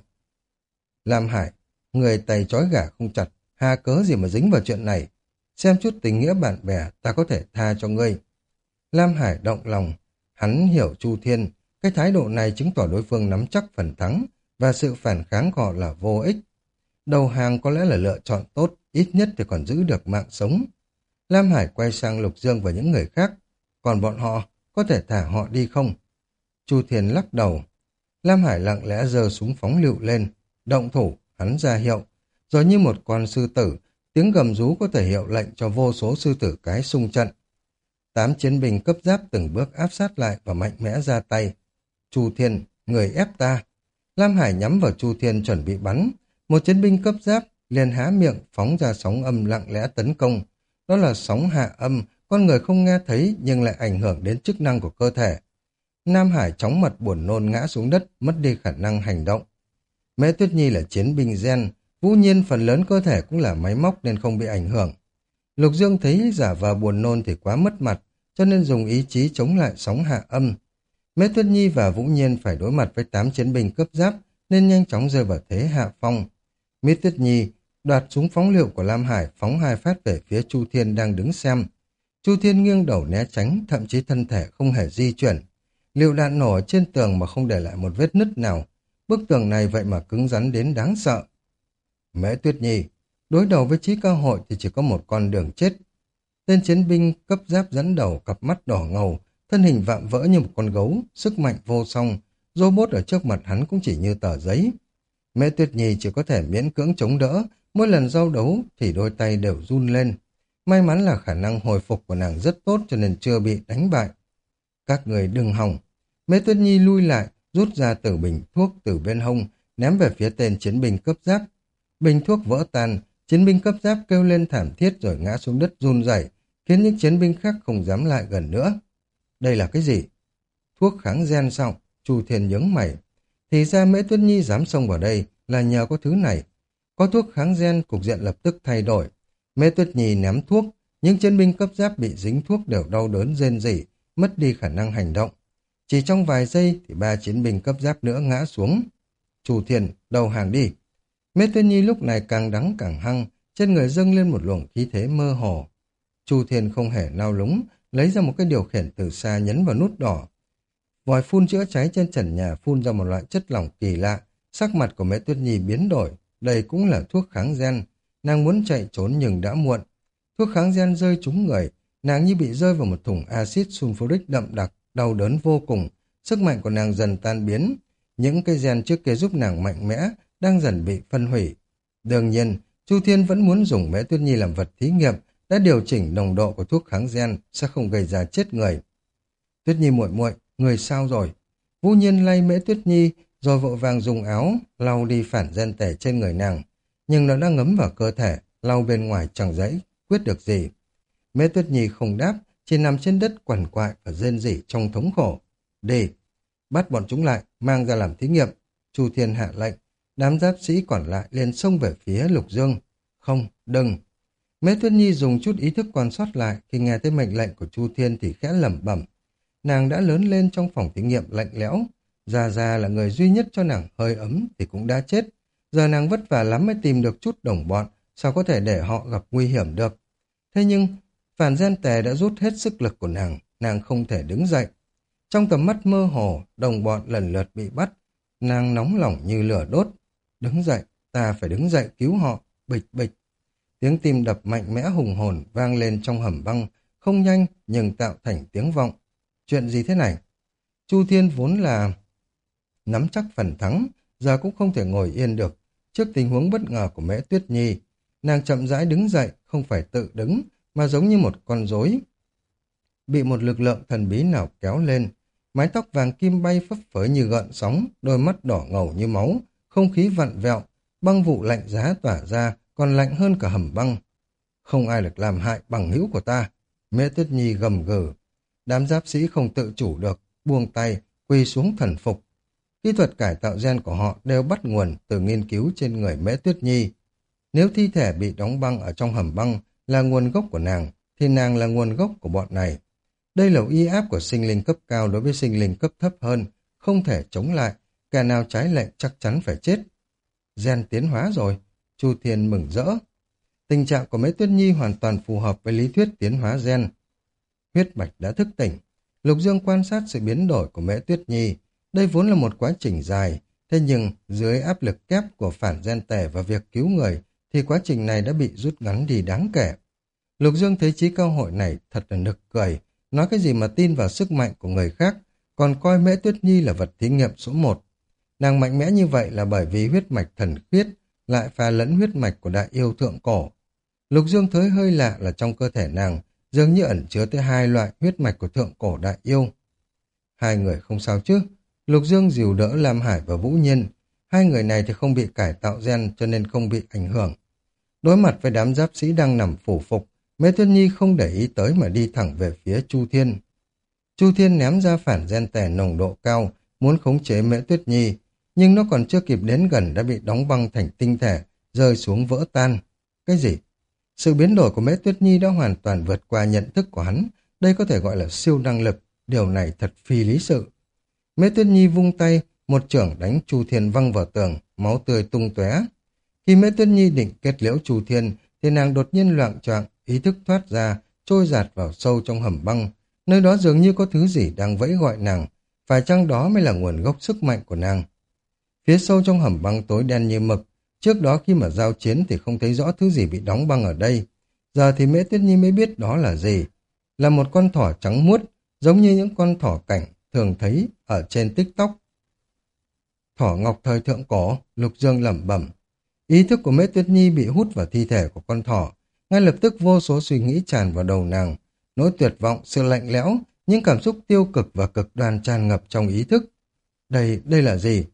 Lam Hải, người tay trói gà không chặt, hà cớ gì mà dính vào chuyện này. Xem chút tình nghĩa bạn bè, ta có thể tha cho ngươi. Lam Hải động lòng, hắn hiểu Chu Thiên, cái thái độ này chứng tỏ đối phương nắm chắc phần thắng, và sự phản kháng của họ là vô ích. Đầu hàng có lẽ là lựa chọn tốt, ít nhất thì còn giữ được mạng sống. Lam Hải quay sang Lục Dương và những người khác. Còn bọn họ, có thể thả họ đi không? Chu Thiên lắc đầu. Lam Hải lặng lẽ giơ súng phóng lựu lên. Động thủ, hắn ra hiệu. Rồi như một con sư tử, tiếng gầm rú có thể hiệu lệnh cho vô số sư tử cái xung trận. 8 chiến binh cấp giáp từng bước áp sát lại và mạnh mẽ ra tay. Chu Thiên, người ép ta. Lam Hải nhắm vào Chu Thiên chuẩn bị bắn. Một chiến binh cấp giáp liền há miệng phóng ra sóng âm lặng lẽ tấn công. Đó là sóng hạ âm, con người không nghe thấy nhưng lại ảnh hưởng đến chức năng của cơ thể. Nam Hải chóng mặt buồn nôn ngã xuống đất, mất đi khả năng hành động. Mễ Tuyết Nhi là chiến binh gen, Vũ Nhiên phần lớn cơ thể cũng là máy móc nên không bị ảnh hưởng. Lục Dương thấy giả vờ buồn nôn thì quá mất mặt, cho nên dùng ý chí chống lại sóng hạ âm. Mễ Tuyết Nhi và Vũ Nhiên phải đối mặt với 8 chiến binh cấp giáp nên nhanh chóng rơi vào thế hạ phong. Mễ Tuyết Nhi đoạt súng phóng lựu của Lam Hải phóng 2 phát về phía Chu Thiên đang đứng xem. Chu Thiên nghiêng đầu né tránh, thậm chí thân thể không hề di chuyển. Lựu đạn nổ ở trên tường mà không để lại một vết nứt nào. Bức tường này vậy mà cứng rắn đến đáng sợ. Mễ Tuyết Nhi, đối đầu với Chí Cao Hội thì chỉ có một con đường chết. Tên chiến binh cấp giáp dẫn đầu, cặp mắt đỏ ngầu, thân hình vạm vỡ như một con gấu, sức mạnh vô song, robot ở trước mặt hắn cũng chỉ như tờ giấy. Mễ Tuyết Nhi chỉ có thể miễn cưỡng chống đỡ, mỗi lần giao đấu thì đôi tay đều run lên. May mắn là khả năng hồi phục của nàng rất tốt cho nên chưa bị đánh bại. Các người đừng hòng. Mễ Tuyết Nhi lui lại, rút ra từ bình thuốc từ bên hông, ném về phía tên chiến binh cấp giáp. Bình thuốc vỡ tan, chiến binh cấp giáp kêu lên thảm thiết rồi ngã xuống đất run rẩy, khiến những chiến binh khác không dám lại gần nữa. Đây là cái gì? Thuốc kháng gen sao? Chu Thiên nhướng mày. Thì ra Mễ Tuyết Nhi dám xông vào đây là nhờ có thứ này. Có thuốc kháng gen, cục diện lập tức thay đổi. Mễ Tuyết Nhi ném thuốc, những chiến binh cấp giáp bị dính thuốc đều đau đớn rên rỉ, mất đi khả năng hành động. Chỉ trong vài giây thì 3 chiến binh cấp giáp nữa ngã xuống. Chu Thiên, đầu hàng đi. Mễ Tuyết Nhi lúc này càng đắng càng hăng, trên người dâng lên một luồng khí thế mơ hồ. Chu Thiên không hề nao lúng, lấy ra một cái điều khiển từ xa nhấn vào nút đỏ. Vòi phun chữa cháy trên trần nhà phun ra một loại chất lỏng kỳ lạ, sắc mặt của Mễ Tuyết Nhi biến đổi, đây cũng là thuốc kháng gen. Nàng muốn chạy trốn nhưng đã muộn. Thuốc kháng gen rơi trúng người, nàng như bị rơi vào một thùng axit sulfuric đậm đặc, đau đớn vô cùng, sức mạnh của nàng dần tan biến. Những cây gen trước kia giúp nàng mạnh mẽ đang dần bị phân hủy. Đương nhiên, Chu Thiên vẫn muốn dùng Mễ Tuyết Nhi làm vật thí nghiệm, đã điều chỉnh nồng độ của thuốc kháng gen sẽ không gây ra chết người. Tuyết Nhi muội muội, người sao rồi? Vũ Nhiên lay Mễ Tuyết Nhi rồi vội vàng dùng áo lau đi phản gen tẻ trên người nàng, nhưng nó đã ngấm vào cơ thể, lau bên ngoài chẳng dãy quyết được gì. Mễ Tuyết Nhi không đáp, chỉ nằm trên đất quằn quại và rên rỉ trong thống khổ. Đi, bắt bọn chúng lại, mang ra làm thí nghiệm. Chu Thiên hạ lệnh, đám giáp sĩ còn lại liền xông về phía Lục Dương. Không, đừng. Mễ Tuyết Nhi dùng chút ý thức quan sát lại, khi nghe thấy mệnh lệnh của Chu Thiên thì khẽ lẩm bẩm. Nàng đã lớn lên trong phòng thí nghiệm lạnh lẽo, Gia Gia là người duy nhất cho nàng hơi ấm thì cũng đã chết. Giờ nàng vất vả lắm mới tìm được chút đồng bọn, sao có thể để họ gặp nguy hiểm được. Thế nhưng, phản gen tề đã rút hết sức lực của nàng không thể đứng dậy. Trong tầm mắt mơ hồ, đồng bọn lần lượt bị bắt, nàng nóng lòng như lửa đốt. Đứng dậy, ta phải đứng dậy cứu họ, bịch bịch. Tiếng tim đập mạnh mẽ hùng hồn vang lên trong hầm băng, không nhanh nhưng tạo thành tiếng vọng. Chuyện gì thế này? Chu Thiên vốn là nắm chắc phần thắng, giờ cũng không thể ngồi yên được. Trước tình huống bất ngờ của Mễ Tuyết Nhi, nàng chậm rãi đứng dậy, không phải tự đứng, mà giống như một con rối bị một lực lượng thần bí nào kéo lên. Mái tóc vàng kim bay phấp phới như gợn sóng, đôi mắt đỏ ngầu như máu, không khí vặn vẹo, băng vụ lạnh giá tỏa ra, còn lạnh hơn cả hầm băng. Không ai được làm hại bằng hữu của ta. Mễ Tuyết Nhi gầm gừ. Đám giáp sĩ không tự chủ được, buông tay, quỳ xuống thần phục. Kỹ thuật cải tạo gen của họ đều bắt nguồn từ nghiên cứu trên người Mễ Tuyết Nhi. Nếu thi thể bị đóng băng ở trong hầm băng là nguồn gốc của nàng, thì nàng là nguồn gốc của bọn này. Đây là uy áp của sinh linh cấp cao đối với sinh linh cấp thấp hơn, không thể chống lại, kẻ nào trái lệnh chắc chắn phải chết. Gen tiến hóa rồi, Chu Thiên mừng rỡ. Tình trạng của Mễ Tuyết Nhi hoàn toàn phù hợp với lý thuyết tiến hóa gen. Huyết mạch đã thức tỉnh. Lục Dương quan sát sự biến đổi của Mễ Tuyết Nhi. Đây vốn là một quá trình dài, thế nhưng dưới áp lực kép của phản gen tề và việc cứu người, thì quá trình này đã bị rút ngắn đi đáng kể. Lục Dương thấy Chí Cao Hội này thật là nực cười, nói cái gì mà tin vào sức mạnh của người khác, còn coi Mễ Tuyết Nhi là vật thí nghiệm số 1. Nàng mạnh mẽ như vậy là bởi vì huyết mạch thần khiết, lại pha lẫn huyết mạch của đại yêu thượng cổ. Lục Dương thấy hơi lạ là trong cơ thể nàng, dường như ẩn chứa tới 2 loại huyết mạch của thượng cổ đại yêu. Hai người không sao chứ? Lục Dương dìu đỡ Lam Hải và Vũ Nhiên. Hai người này thì không bị cải tạo gen cho nên không bị ảnh hưởng. Đối mặt với đám giáp sĩ đang nằm phủ phục, Mễ Tuyết Nhi không để ý tới mà đi thẳng về phía Chu Thiên. Chu Thiên ném ra phản gen tẻ nồng độ cao, muốn khống chế Mễ Tuyết Nhi, nhưng nó còn chưa kịp đến gần đã bị đóng băng thành tinh thể, rơi xuống vỡ tan. Cái gì? Sự biến đổi của Mễ Tuyết Nhi đã hoàn toàn vượt qua nhận thức của hắn, đây có thể gọi là siêu năng lực, điều này thật phi lý sự. Mễ Tuyết Nhi vung tay, một chưởng đánh Chu Thiên văng vào tường, máu tươi tung tóe. Khi Mễ Tuyết Nhi định kết liễu Chu Thiên, thì nàng đột nhiên loạng choạng, ý thức thoát ra, trôi dạt vào sâu trong hầm băng. Nơi đó dường như có thứ gì đang vẫy gọi nàng, phải chăng đó mới là nguồn gốc sức mạnh của nàng. Phía sâu trong hầm băng tối đen như mực, trước đó khi mà giao chiến thì không thấy rõ thứ gì bị đóng băng ở đây. Giờ thì Mễ Tuyết Nhi mới biết đó là gì. Là một con thỏ trắng muốt, giống như những con thỏ cảnh thường thấy ở trên TikTok. Thỏ ngọc thời thượng cổ, Lục Dương lẩm bẩm. Ý thức của Mễ Tuyết Nhi bị hút vào thi thể của con thỏ. Ngay lập tức vô số suy nghĩ tràn vào đầu nàng. Nỗi tuyệt vọng, sự lạnh lẽo, những cảm xúc tiêu cực và cực đoan tràn ngập trong ý thức. Đây là gì?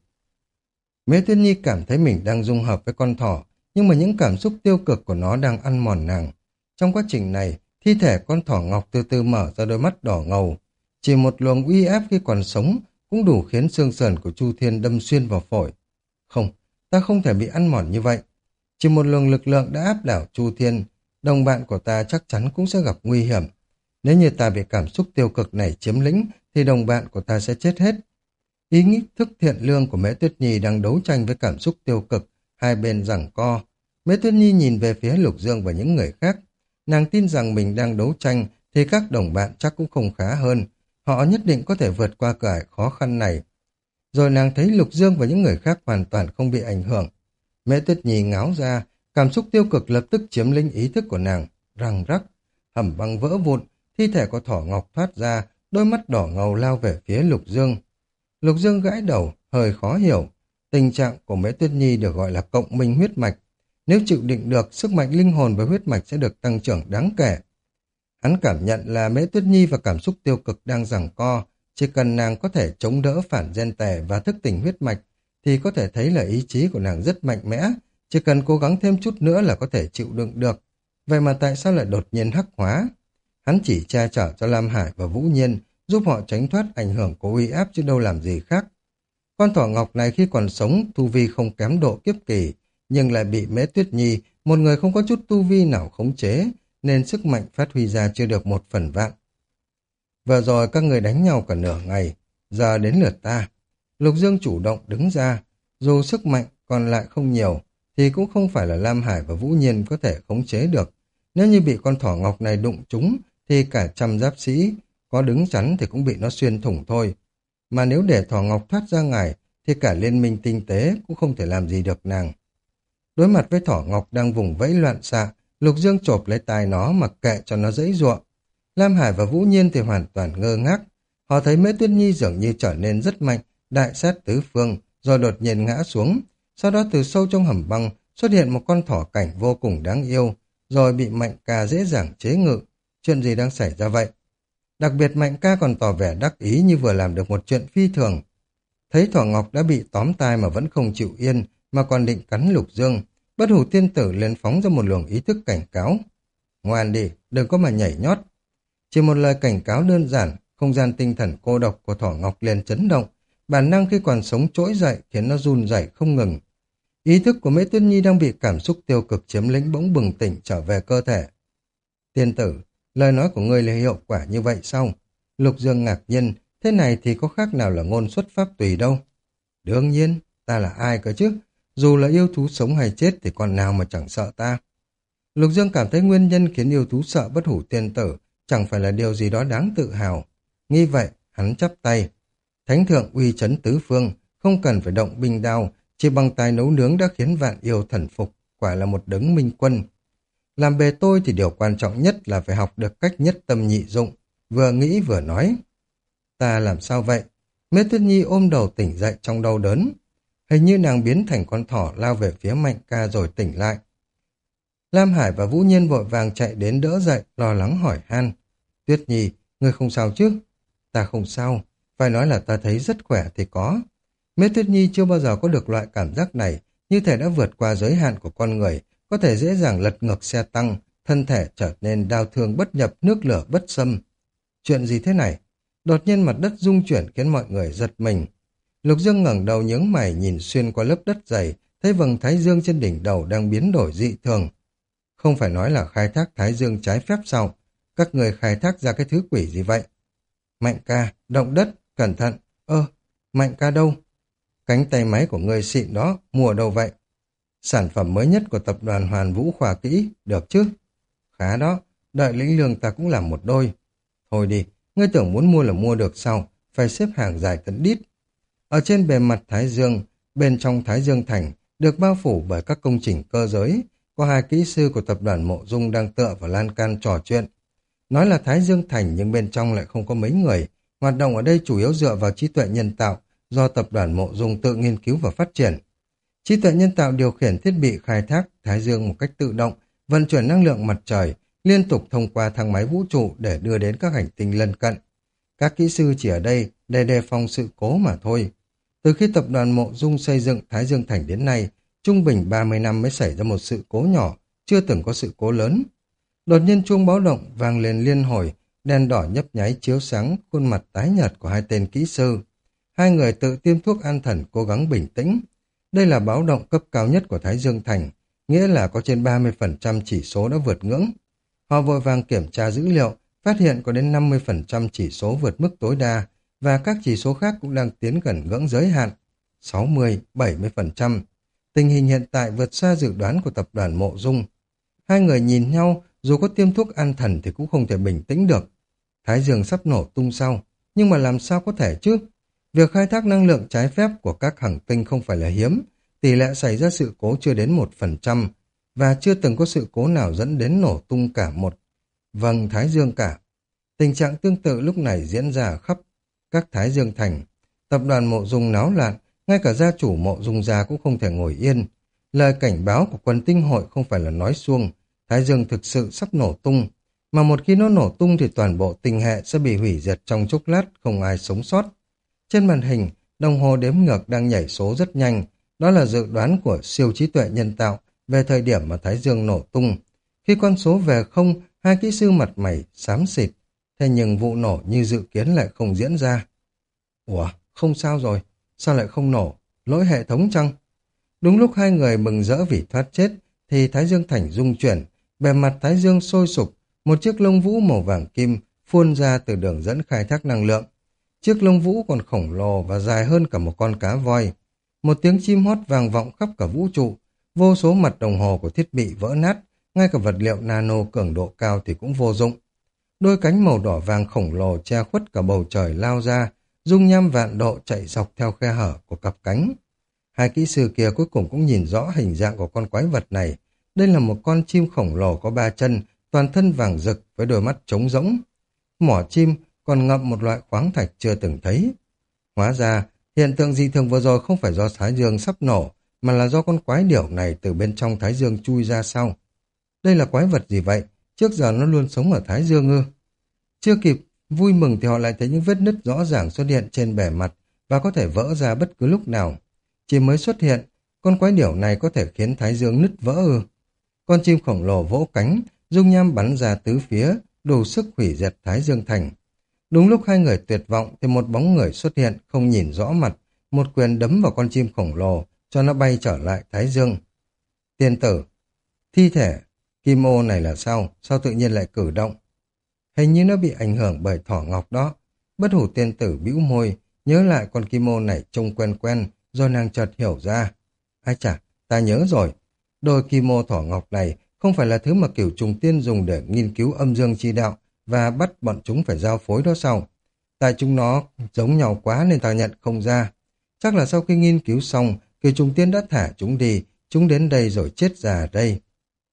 Mễ Tuyết Nhi cảm thấy mình đang dung hợp với con thỏ, nhưng mà những cảm xúc tiêu cực của nó đang ăn mòn nàng. Trong quá trình này, thi thể con thỏ ngọc từ từ mở ra đôi mắt đỏ ngầu. Chỉ một luồng uy áp khi còn sống cũng đủ khiến xương sườn của Chu Thiên đâm xuyên vào phổi. Không, ta không thể bị ăn mòn như vậy. Chỉ một luồng lực lượng đã áp đảo Chu Thiên, đồng bạn của ta chắc chắn cũng sẽ gặp nguy hiểm. Nếu như ta bị cảm xúc tiêu cực này chiếm lĩnh, thì đồng bạn của ta sẽ chết hết. Ý nghĩ thức thiện lương của Mễ Tuyết Nhi đang đấu tranh với cảm xúc tiêu cực, hai bên giằng co. Mễ Tuyết Nhi nhìn về phía Lục Dương và những người khác. Nàng tin rằng mình đang đấu tranh thì các đồng bạn chắc cũng không khá hơn. Họ nhất định có thể vượt qua cửa ải khó khăn này. Rồi nàng thấy Lục Dương và những người khác hoàn toàn không bị ảnh hưởng. Mễ Tuyết Nhi ngáo ra, cảm xúc tiêu cực lập tức chiếm lĩnh ý thức của nàng. Răng rắc, hầm băng vỡ vụn, thi thể của thỏ ngọc thoát ra, đôi mắt đỏ ngầu lao về phía Lục Dương. Lục Dương gãi đầu, hơi khó hiểu. Tình trạng của Mễ Tuyết Nhi được gọi là cộng minh huyết mạch. Nếu chịu đựng được, sức mạnh linh hồn và huyết mạch sẽ được tăng trưởng đáng kể. Hắn cảm nhận là Mễ Tuyết Nhi và cảm xúc tiêu cực đang giằng co. Chỉ cần nàng có thể chống đỡ phản gen tề và thức tỉnh huyết mạch, thì có thể thấy là ý chí của nàng rất mạnh mẽ. Chỉ cần cố gắng thêm chút nữa là có thể chịu đựng được. Vậy mà tại sao lại đột nhiên hắc hóa? Hắn chỉ che chở cho Lam Hải và Vũ Nhiên, giúp họ tránh thoát ảnh hưởng của uy áp chứ đâu làm gì khác. Con thỏ ngọc này khi còn sống, tu vi không kém độ kiếp kỳ, nhưng lại bị Mễ Tuyết Nhi, một người không có chút tu vi nào khống chế, nên sức mạnh phát huy ra chưa được 1/1000. Vừa rồi các người đánh nhau cả nửa ngày, giờ đến lượt ta. Lục Dương chủ động đứng ra, dù sức mạnh còn lại không nhiều, thì cũng không phải là Lam Hải và Vũ Nhiên có thể khống chế được. Nếu như bị con thỏ ngọc này đụng trúng, thì cả trăm giáp sĩ có đứng chắn thì cũng bị nó xuyên thủng thôi. Mà nếu để thỏ ngọc thoát ra ngoài, thì cả liên minh tinh tế cũng không thể làm gì được nàng. Đối mặt với thỏ ngọc đang vùng vẫy loạn xạ, Lục Dương chộp lấy tai nó mặc kệ cho nó giãy giụa. Lam Hải và Vũ Nhiên thì hoàn toàn ngơ ngác. Họ thấy Mễ Tuyết Nhi dường như trở nên rất mạnh, đại sát tứ phương, rồi đột nhiên ngã xuống. Sau đó từ sâu trong hầm băng xuất hiện một con thỏ cảnh vô cùng đáng yêu, rồi bị Mạnh Ca dễ dàng chế ngự. Chuyện gì đang xảy ra vậy? Đặc biệt Mạnh Ca còn tỏ vẻ đắc ý như vừa làm được một chuyện phi thường. Thấy thỏ ngọc đã bị tóm tai mà vẫn không chịu yên, mà còn định cắn Lục Dương, Bất Hủ Tiên Tử liền phóng ra một luồng ý thức cảnh cáo. Ngoan đi, đừng có mà nhảy nhót. Chỉ một lời cảnh cáo đơn giản, không gian tinh thần cô độc của thỏ ngọc liền chấn động, bản năng khi còn sống trỗi dậy khiến nó run rẩy không ngừng. Ý thức của Mễ Tuyết Nhi đang bị cảm xúc tiêu cực chiếm lĩnh bỗng bừng tỉnh trở về cơ thể. Tiên tử, lời nói của ngươi là hiệu quả như vậy sao? Lục Dương ngạc nhiên, thế này thì có khác nào là ngôn xuất pháp tùy đâu. Đương nhiên, ta là ai cơ chứ? Dù là yêu thú sống hay chết thì còn nào mà chẳng sợ ta. Lục Dương cảm thấy nguyên nhân khiến yêu thú sợ Bất Hủ Tiên Tử chẳng phải là điều gì đó đáng tự hào. Nghĩ vậy, hắn chắp tay. Thánh thượng uy chấn tứ phương, không cần phải động binh đao, chỉ bằng tài nấu nướng đã khiến vạn yêu thần phục, quả là một đấng minh quân. Làm bề tôi thì điều quan trọng nhất là phải học được cách nhất tâm nhị dụng, vừa nghĩ vừa nói. Ta làm sao vậy? Mễ Tuyết Nhi ôm đầu tỉnh dậy trong đau đớn. Hình như nàng biến thành con thỏ lao về phía Mạnh Ca rồi tỉnh lại. Lam Hải và Vũ Nhiên vội vàng chạy đến đỡ dậy, lo lắng hỏi han. Tuyết Nhi, ngươi không sao chứ? Ta không sao, phải nói là ta thấy rất khỏe thì có. Mễ Tuyết Nhi chưa bao giờ có được loại cảm giác này, như thể đã vượt qua giới hạn của con người, có thể dễ dàng lật ngược xe tăng, thân thể trở nên đau thương bất nhập, nước lửa bất xâm. Chuyện gì thế này? Đột nhiên mặt đất rung chuyển khiến mọi người giật mình. Lục Dương ngẩng đầu nhướng mày nhìn xuyên qua lớp đất dày, thấy vầng thái dương trên đỉnh đầu đang biến đổi dị thường. Không phải nói là khai thác thái dương trái phép sao? Các người khai thác ra cái thứ quỷ gì vậy? Mạnh ca, động đất, cẩn thận. Mạnh ca đâu? Cánh tay máy của người xịn đó, mua đâu vậy? Sản phẩm mới nhất của tập đoàn Hoàn Vũ Khoa Kỹ, được chứ? Khá đó, đợi lĩnh lương ta cũng làm một đôi. Thôi đi, ngươi tưởng muốn mua là mua được sao, phải xếp hàng dài tận đít. Ở trên bề mặt Thái Dương, bên trong Thái Dương Thành, được bao phủ bởi các công trình cơ giới, có hai kỹ sư của tập đoàn Mộ Dung đang tựa vào lan can trò chuyện. Nói là Thái Dương Thành nhưng bên trong lại không có mấy người, hoạt động ở đây chủ yếu dựa vào trí tuệ nhân tạo do tập đoàn Mộ Dung tự nghiên cứu và phát triển. Trí tuệ nhân tạo điều khiển thiết bị khai thác Thái Dương một cách tự động, vận chuyển năng lượng mặt trời, liên tục thông qua thang máy vũ trụ để đưa đến các hành tinh lân cận. Các kỹ sư chỉ ở đây để đề phòng sự cố mà thôi. Từ khi tập đoàn Mộ Dung xây dựng Thái Dương Thành đến nay, trung bình 30 năm mới xảy ra một sự cố nhỏ, chưa từng có sự cố lớn. Đột nhiên chuông báo động vang lên liên hồi, đèn đỏ nhấp nháy chiếu sáng khuôn mặt tái nhợt của hai tên kỹ sư. Hai người tự tiêm thuốc an thần cố gắng bình tĩnh. Đây là báo động cấp cao nhất của Thái Dương Thành, nghĩa là có trên 30% chỉ số đã vượt ngưỡng. Họ vội vàng kiểm tra dữ liệu, phát hiện có đến 50% chỉ số vượt mức tối đa, và các chỉ số khác cũng đang tiến gần ngưỡng giới hạn, 60, 70%. Tình hình hiện tại vượt xa dự đoán của tập đoàn Mộ Dung. Hai người nhìn nhau, dù có tiêm thuốc an thần thì cũng không thể bình tĩnh được. Thái Dương sắp nổ tung sau, nhưng mà làm sao có thể chứ? Việc khai thác năng lượng trái phép của các hành tinh không phải là hiếm, tỷ lệ xảy ra sự cố chưa đến 1%, và chưa từng có sự cố nào dẫn đến nổ tung cả một vầng Thái Dương cả. Tình trạng tương tự lúc này diễn ra khắp các Thái Dương Thành. Tập đoàn Mộ Dung náo loạn, ngay cả gia chủ Mộ Dung gia cũng không thể ngồi yên. Lời cảnh báo của quân tinh hội không phải là nói suông, Thái Dương thực sự sắp nổ tung, mà một khi nó nổ tung thì toàn bộ tinh hệ sẽ bị hủy diệt trong chốc lát, không ai sống sót. Trên màn hình, đồng hồ đếm ngược đang nhảy số rất nhanh, đó là dự đoán của siêu trí tuệ nhân tạo về thời điểm mà Thái Dương nổ tung. Khi con số về không, hai kỹ sư mặt mày xám xịt, thế nhưng vụ nổ như dự kiến lại không diễn ra. Ủa, không sao rồi, sao lại không nổ? Lỗi hệ thống chăng? Đúng lúc hai người mừng rỡ vì thoát chết, thì Thái Dương Thành rung chuyển, bề mặt Thái Dương sôi sục, một chiếc lông vũ màu vàng kim phun ra từ đường dẫn khai thác năng lượng. Chiếc lông vũ còn khổng lồ và dài hơn cả một con cá voi. Một tiếng chim hót vang vọng khắp cả vũ trụ, vô số mặt đồng hồ của thiết bị vỡ nát, ngay cả vật liệu nano cường độ cao thì cũng vô dụng. Đôi cánh màu đỏ vàng khổng lồ che khuất cả bầu trời lao ra, dung nham vạn độ chạy dọc theo khe hở của cặp cánh. Hai kỹ sư kia cuối cùng cũng nhìn rõ hình dạng của con quái vật này. Đây là một con chim khổng lồ có ba chân, toàn thân vàng rực với đôi mắt trống rỗng. Mỏ chim còn ngậm một loại khoáng thạch chưa từng thấy. Hóa ra, hiện tượng dị thường vừa rồi không phải do Thái Dương sắp nổ, mà là do con quái điểu này từ bên trong Thái Dương chui ra sau. Đây là quái vật gì vậy? Trước giờ nó luôn sống ở Thái Dương ư? Chưa kịp vui mừng thì họ lại thấy những vết nứt rõ ràng xuất hiện trên bề mặt và có thể vỡ ra bất cứ lúc nào. Chỉ mới xuất hiện, con quái điểu này có thể khiến Thái Dương nứt vỡ ư? Con chim khổng lồ vỗ cánh, dung nham bắn ra tứ phía, đủ sức hủy diệt Thái Dương Thành. Đúng lúc hai người tuyệt vọng thì một bóng người xuất hiện, không nhìn rõ mặt, một quyền đấm vào con chim khổng lồ, cho nó bay trở lại Thái Dương. Tiên tử, thi thể Kim ô này là sao? Sao tự nhiên lại cử động? Hình như nó bị ảnh hưởng bởi thỏ ngọc đó. Bất hủ tiên tử bĩu môi, nhớ lại con kim ô này trông quen quen, rồi nàng chợt hiểu ra. Ai chà, ta nhớ rồi. Đôi kim ô thỏ ngọc này không phải là thứ mà cửu trùng tiên dùng để nghiên cứu âm dương chi đạo và bắt bọn chúng phải giao phối đó sao? Tại chúng nó giống nhau quá nên ta nhận không ra. Chắc là sau khi nghiên cứu xong, cửu trùng tiên đã thả chúng đi, chúng đến đây rồi chết già ở đây.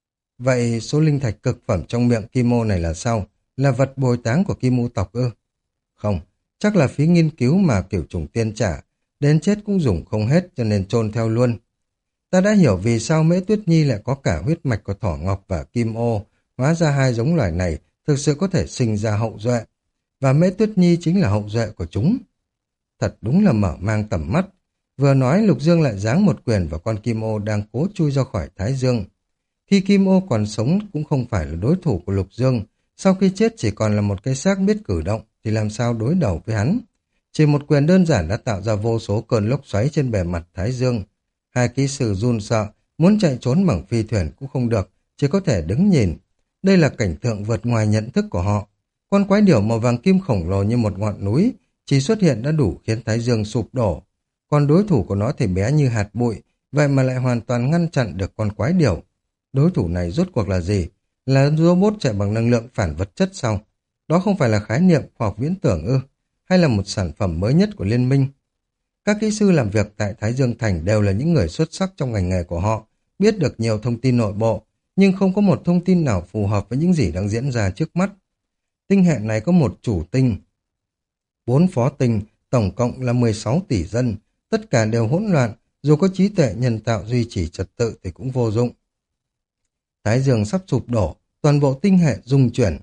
Vậy số linh thạch cực phẩm trong miệng kim ô này là sao? Là vật bồi táng của kim ô tộc ư? Không, chắc là phí nghiên cứu mà cửu trùng tiên trả, đến chết cũng dùng không hết cho nên chôn theo luôn. Ta đã hiểu vì sao Mễ Tuyết Nhi lại có cả huyết mạch của thỏ ngọc và kim ô, hóa ra hai giống loài này thực sự có thể sinh ra hậu duệ, và Mễ Tuyết Nhi chính là hậu duệ của chúng. Thật đúng là mở mang tầm mắt. Vừa nói Lục Dương lại giáng một quyền vào con kim ô đang cố chui ra khỏi Thái Dương. Khi kim ô còn sống cũng không phải là đối thủ của Lục Dương, sau khi chết chỉ còn là một cái xác biết cử động thì làm sao đối đầu với hắn. Chỉ một quyền đơn giản đã tạo ra vô số cơn lốc xoáy trên bề mặt Thái Dương. Hai kỹ sư run sợ, muốn chạy trốn bằng phi thuyền cũng không được, chỉ có thể đứng nhìn. Đây là cảnh tượng vượt ngoài nhận thức của họ. Con quái điểu màu vàng kim khổng lồ như một ngọn núi, chỉ xuất hiện đã đủ khiến Thái Dương sụp đổ. Còn đối thủ của nó thì bé như hạt bụi, vậy mà lại hoàn toàn ngăn chặn được con quái điểu. Đối thủ này rốt cuộc là gì? Là robot chạy bằng năng lượng phản vật chất sao? Đó không phải là khái niệm khoa học viễn tưởng ư? Hay là một sản phẩm mới nhất của liên minh? Các kỹ sư làm việc tại Thái Dương Thành đều là những người xuất sắc trong ngành nghề của họ, biết được nhiều thông tin nội bộ, nhưng không có một thông tin nào phù hợp với những gì đang diễn ra trước mắt. Tinh hệ này có một chủ tinh, 4 phó tinh, tổng cộng là 16 tỷ dân, tất cả đều hỗn loạn, dù có trí tuệ nhân tạo duy trì trật tự thì cũng vô dụng. Thái Dương sắp sụp đổ, toàn bộ tinh hệ rung chuyển.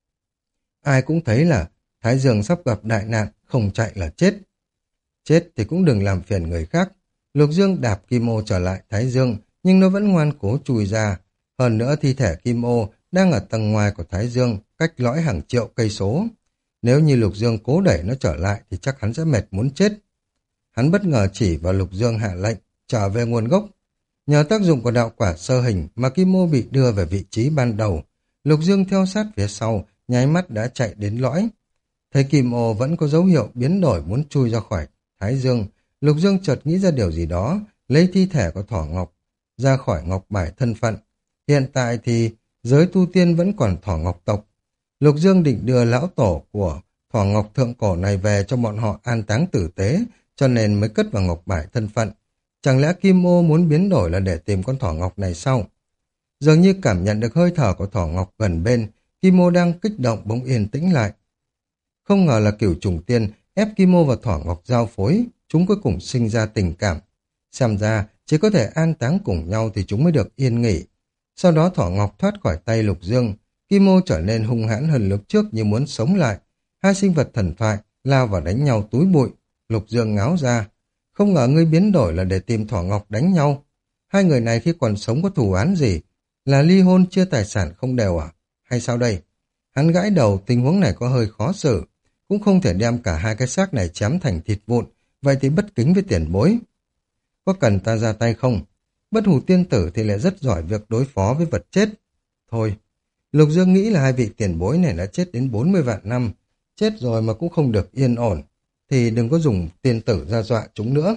Ai cũng thấy là Thái Dương sắp gặp đại nạn, không chạy là chết. Chết thì cũng đừng làm phiền người khác. Lục Dương đạp Kim Ô trở lại Thái Dương, nhưng nó vẫn ngoan cố chui ra. Hơn nữa thi thể Kim Ô đang ở tầng ngoài của Thái Dương, cách lõi hàng triệu cây số. Nếu như Lục Dương cố đẩy nó trở lại thì chắc hắn sẽ mệt muốn chết. Hắn bất ngờ chỉ vào Lục Dương hạ lệnh, trở về nguồn gốc. Nhờ tác dụng của đạo quả sơ hình mà Kim Ô bị đưa về vị trí ban đầu. Lục Dương theo sát phía sau, nháy mắt đã chạy đến lõi. Thấy Kim Ô vẫn có dấu hiệu biến đổi muốn chui ra khỏi Thái Dương, Lục Dương chợt nghĩ ra điều gì đó, lấy thi thể của Thỏ Ngọc ra khỏi ngọc bài thân phận. Hiện tại thì giới tu tiên vẫn còn Thỏ Ngọc tộc. Lục Dương định đưa lão tổ của Thỏ Ngọc thượng cổ này về cho bọn họ an táng tử tế, cho nên mới cất vào ngọc bài thân phận. Chẳng lẽ Kim Ô muốn biến đổi là để tìm con Thỏ Ngọc này sao? Dường như cảm nhận được hơi thở của Thỏ Ngọc gần bên, Kim Ô đang kích động bỗng yên tĩnh lại. Không ngờ là Cửu Trùng Tiên ép Kim Ô và Thỏ Ngọc giao phối, chúng cuối cùng sinh ra tình cảm. Xem ra, chỉ có thể an táng cùng nhau thì chúng mới được yên nghỉ. Sau đó Thỏ Ngọc thoát khỏi tay Lục Dương, Kim Ô trở nên hung hãn hơn lúc trước như muốn sống lại. Hai sinh vật thần thoại lao vào đánh nhau túi bụi. Lục Dương ngáo ra. Không ngờ ngươi biến đổi là để tìm Thỏ Ngọc đánh nhau. Hai người này khi còn sống có thù oán gì? Là ly hôn chia tài sản không đều à? Hay sao đây? Hắn gãi đầu, tình huống này có hơi khó xử. Cũng không thể đem cả hai cái xác này chém thành thịt vụn, vậy thì bất kính với tiền bối. Có cần ta ra tay không? Bất Hủ Tiên Tử thì lại rất giỏi việc đối phó với vật chết. Thôi, Lục Dương nghĩ là hai vị tiền bối này đã chết đến 40 vạn năm. Chết rồi mà cũng không được yên ổn, thì đừng có dùng tiên tử ra dọa chúng nữa.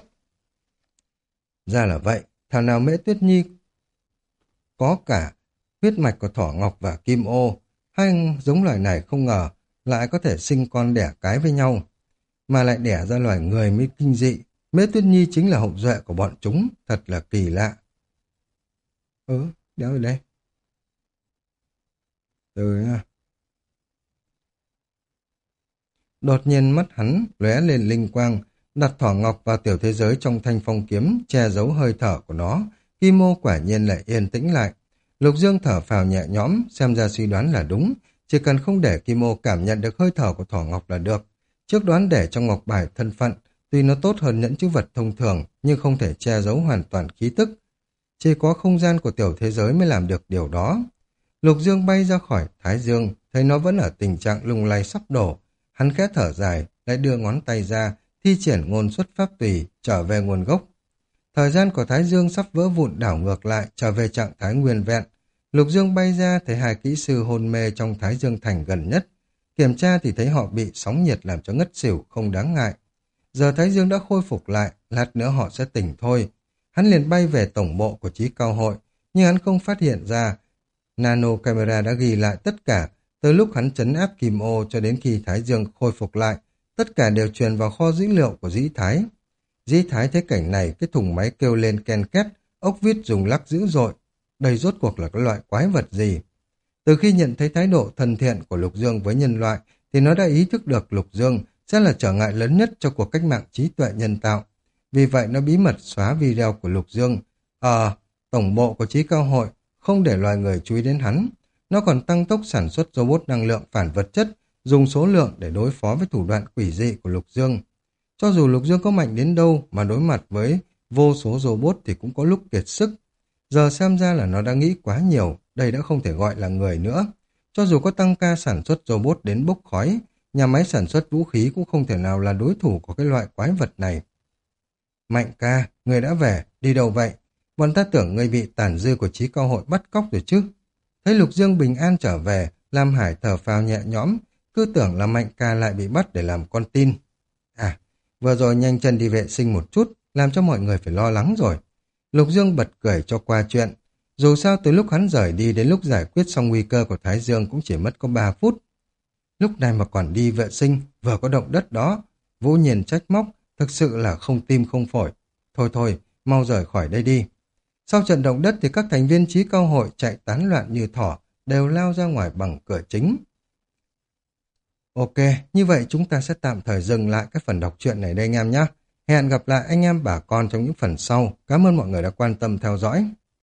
Ra là vậy, thảo nào Mễ Tuyết Nhi có cả huyết mạch của Thỏ Ngọc và Kim Ô. Hai giống loài này không ngờ lại có thể sinh con đẻ cái với nhau, mà lại đẻ ra loài người mới kinh dị. Mễ Tuyết Nhi chính là hậu duệ của bọn chúng, thật là kỳ lạ. Đéo ở đây. Từ nha. Đột nhiên mắt hắn lóe lên linh quang, đặt Thỏ Ngọc vào tiểu thế giới trong thanh phong kiếm, che giấu hơi thở của nó. Kim Ô quả nhiên lại yên tĩnh lại. Lục Dương thở phào nhẹ nhõm, xem ra suy đoán là đúng. Chỉ cần không để Kim Ô cảm nhận được hơi thở của Thỏ Ngọc là được. Trước đoán để trong ngọc bài thân phận, tuy nó tốt hơn nhẫn chữ vật thông thường, nhưng không thể che giấu hoàn toàn khí tức. Chỉ có không gian của tiểu thế giới mới làm được điều đó. Lục Dương bay ra khỏi Thái Dương, thấy nó vẫn ở tình trạng lung lay sắp đổ. Hắn khẽ thở dài, lại đưa ngón tay ra, thi triển ngôn xuất pháp tùy, trở về nguồn gốc. Thời gian của Thái Dương sắp vỡ vụn đảo ngược lại, trở về trạng thái nguyên vẹn. Lục Dương bay ra thấy hai kỹ sư hôn mê trong Thái Dương Thành gần nhất. Kiểm tra thì thấy họ bị sóng nhiệt làm cho ngất xỉu, không đáng ngại. Giờ Thái Dương đã khôi phục lại, lát nữa họ sẽ tỉnh thôi. Hắn liền bay về tổng bộ của Chí Cao Hội, nhưng hắn không phát hiện ra. Nano camera đã ghi lại tất cả, từ lúc hắn trấn áp Kim Ô cho đến khi Thái Dương khôi phục lại, tất cả đều truyền vào kho dữ liệu của Dĩ Thái. Dĩ Thái thấy cảnh này, cái thùng máy kêu lên ken két, ốc vít dùng lắc dữ dội. Đây rốt cuộc là cái loại quái vật gì? Từ khi nhận thấy thái độ thân thiện của Lục Dương với nhân loại, thì nó đã ý thức được Lục Dương sẽ là trở ngại lớn nhất cho cuộc cách mạng trí tuệ nhân tạo. Vì vậy nó bí mật xóa video của Lục Dương ở tổng bộ của Chí Cao Hội, không để loài người chú ý đến hắn. Nó còn tăng tốc sản xuất robot năng lượng phản vật chất, dùng số lượng để đối phó với thủ đoạn quỷ dị của Lục Dương. Cho dù Lục Dương có mạnh đến đâu mà đối mặt với vô số robot thì cũng có lúc kiệt sức. Giờ xem ra là nó đã nghĩ quá nhiều, đây đã không thể gọi là người nữa. Cho dù có tăng ca sản xuất robot đến bốc khói, nhà máy sản xuất vũ khí cũng không thể nào là đối thủ của cái loại quái vật này. Mạnh ca, người đã về, đi đâu vậy? Bọn ta tưởng người bị tàn dư của Chí Cao Hội bắt cóc rồi chứ. Thấy Lục Dương bình an trở về, Lam Hải thở phào nhẹ nhõm, cứ tưởng là Mạnh ca lại bị bắt để làm con tin. À, vừa rồi nhanh chân đi vệ sinh một chút, làm cho mọi người phải lo lắng rồi. Lục Dương bật cười cho qua chuyện. Dù sao từ lúc hắn rời đi đến lúc giải quyết xong nguy cơ của Thái Dương cũng chỉ mất có 3 phút. Lúc này mà còn đi vệ sinh, vừa có động đất đó. Vũ Nhiên trách móc, thực sự là không tim không phổi. Thôi thôi, mau rời khỏi đây đi. Sau trận động đất thì các thành viên trí cao hội chạy tán loạn như thỏ, đều lao ra ngoài bằng cửa chính. Ok, như vậy chúng ta sẽ tạm thời dừng lại cái phần đọc truyện này đây anh em nhé. Hẹn gặp lại anh em bà con trong những phần sau. Cảm ơn mọi người đã quan tâm theo dõi.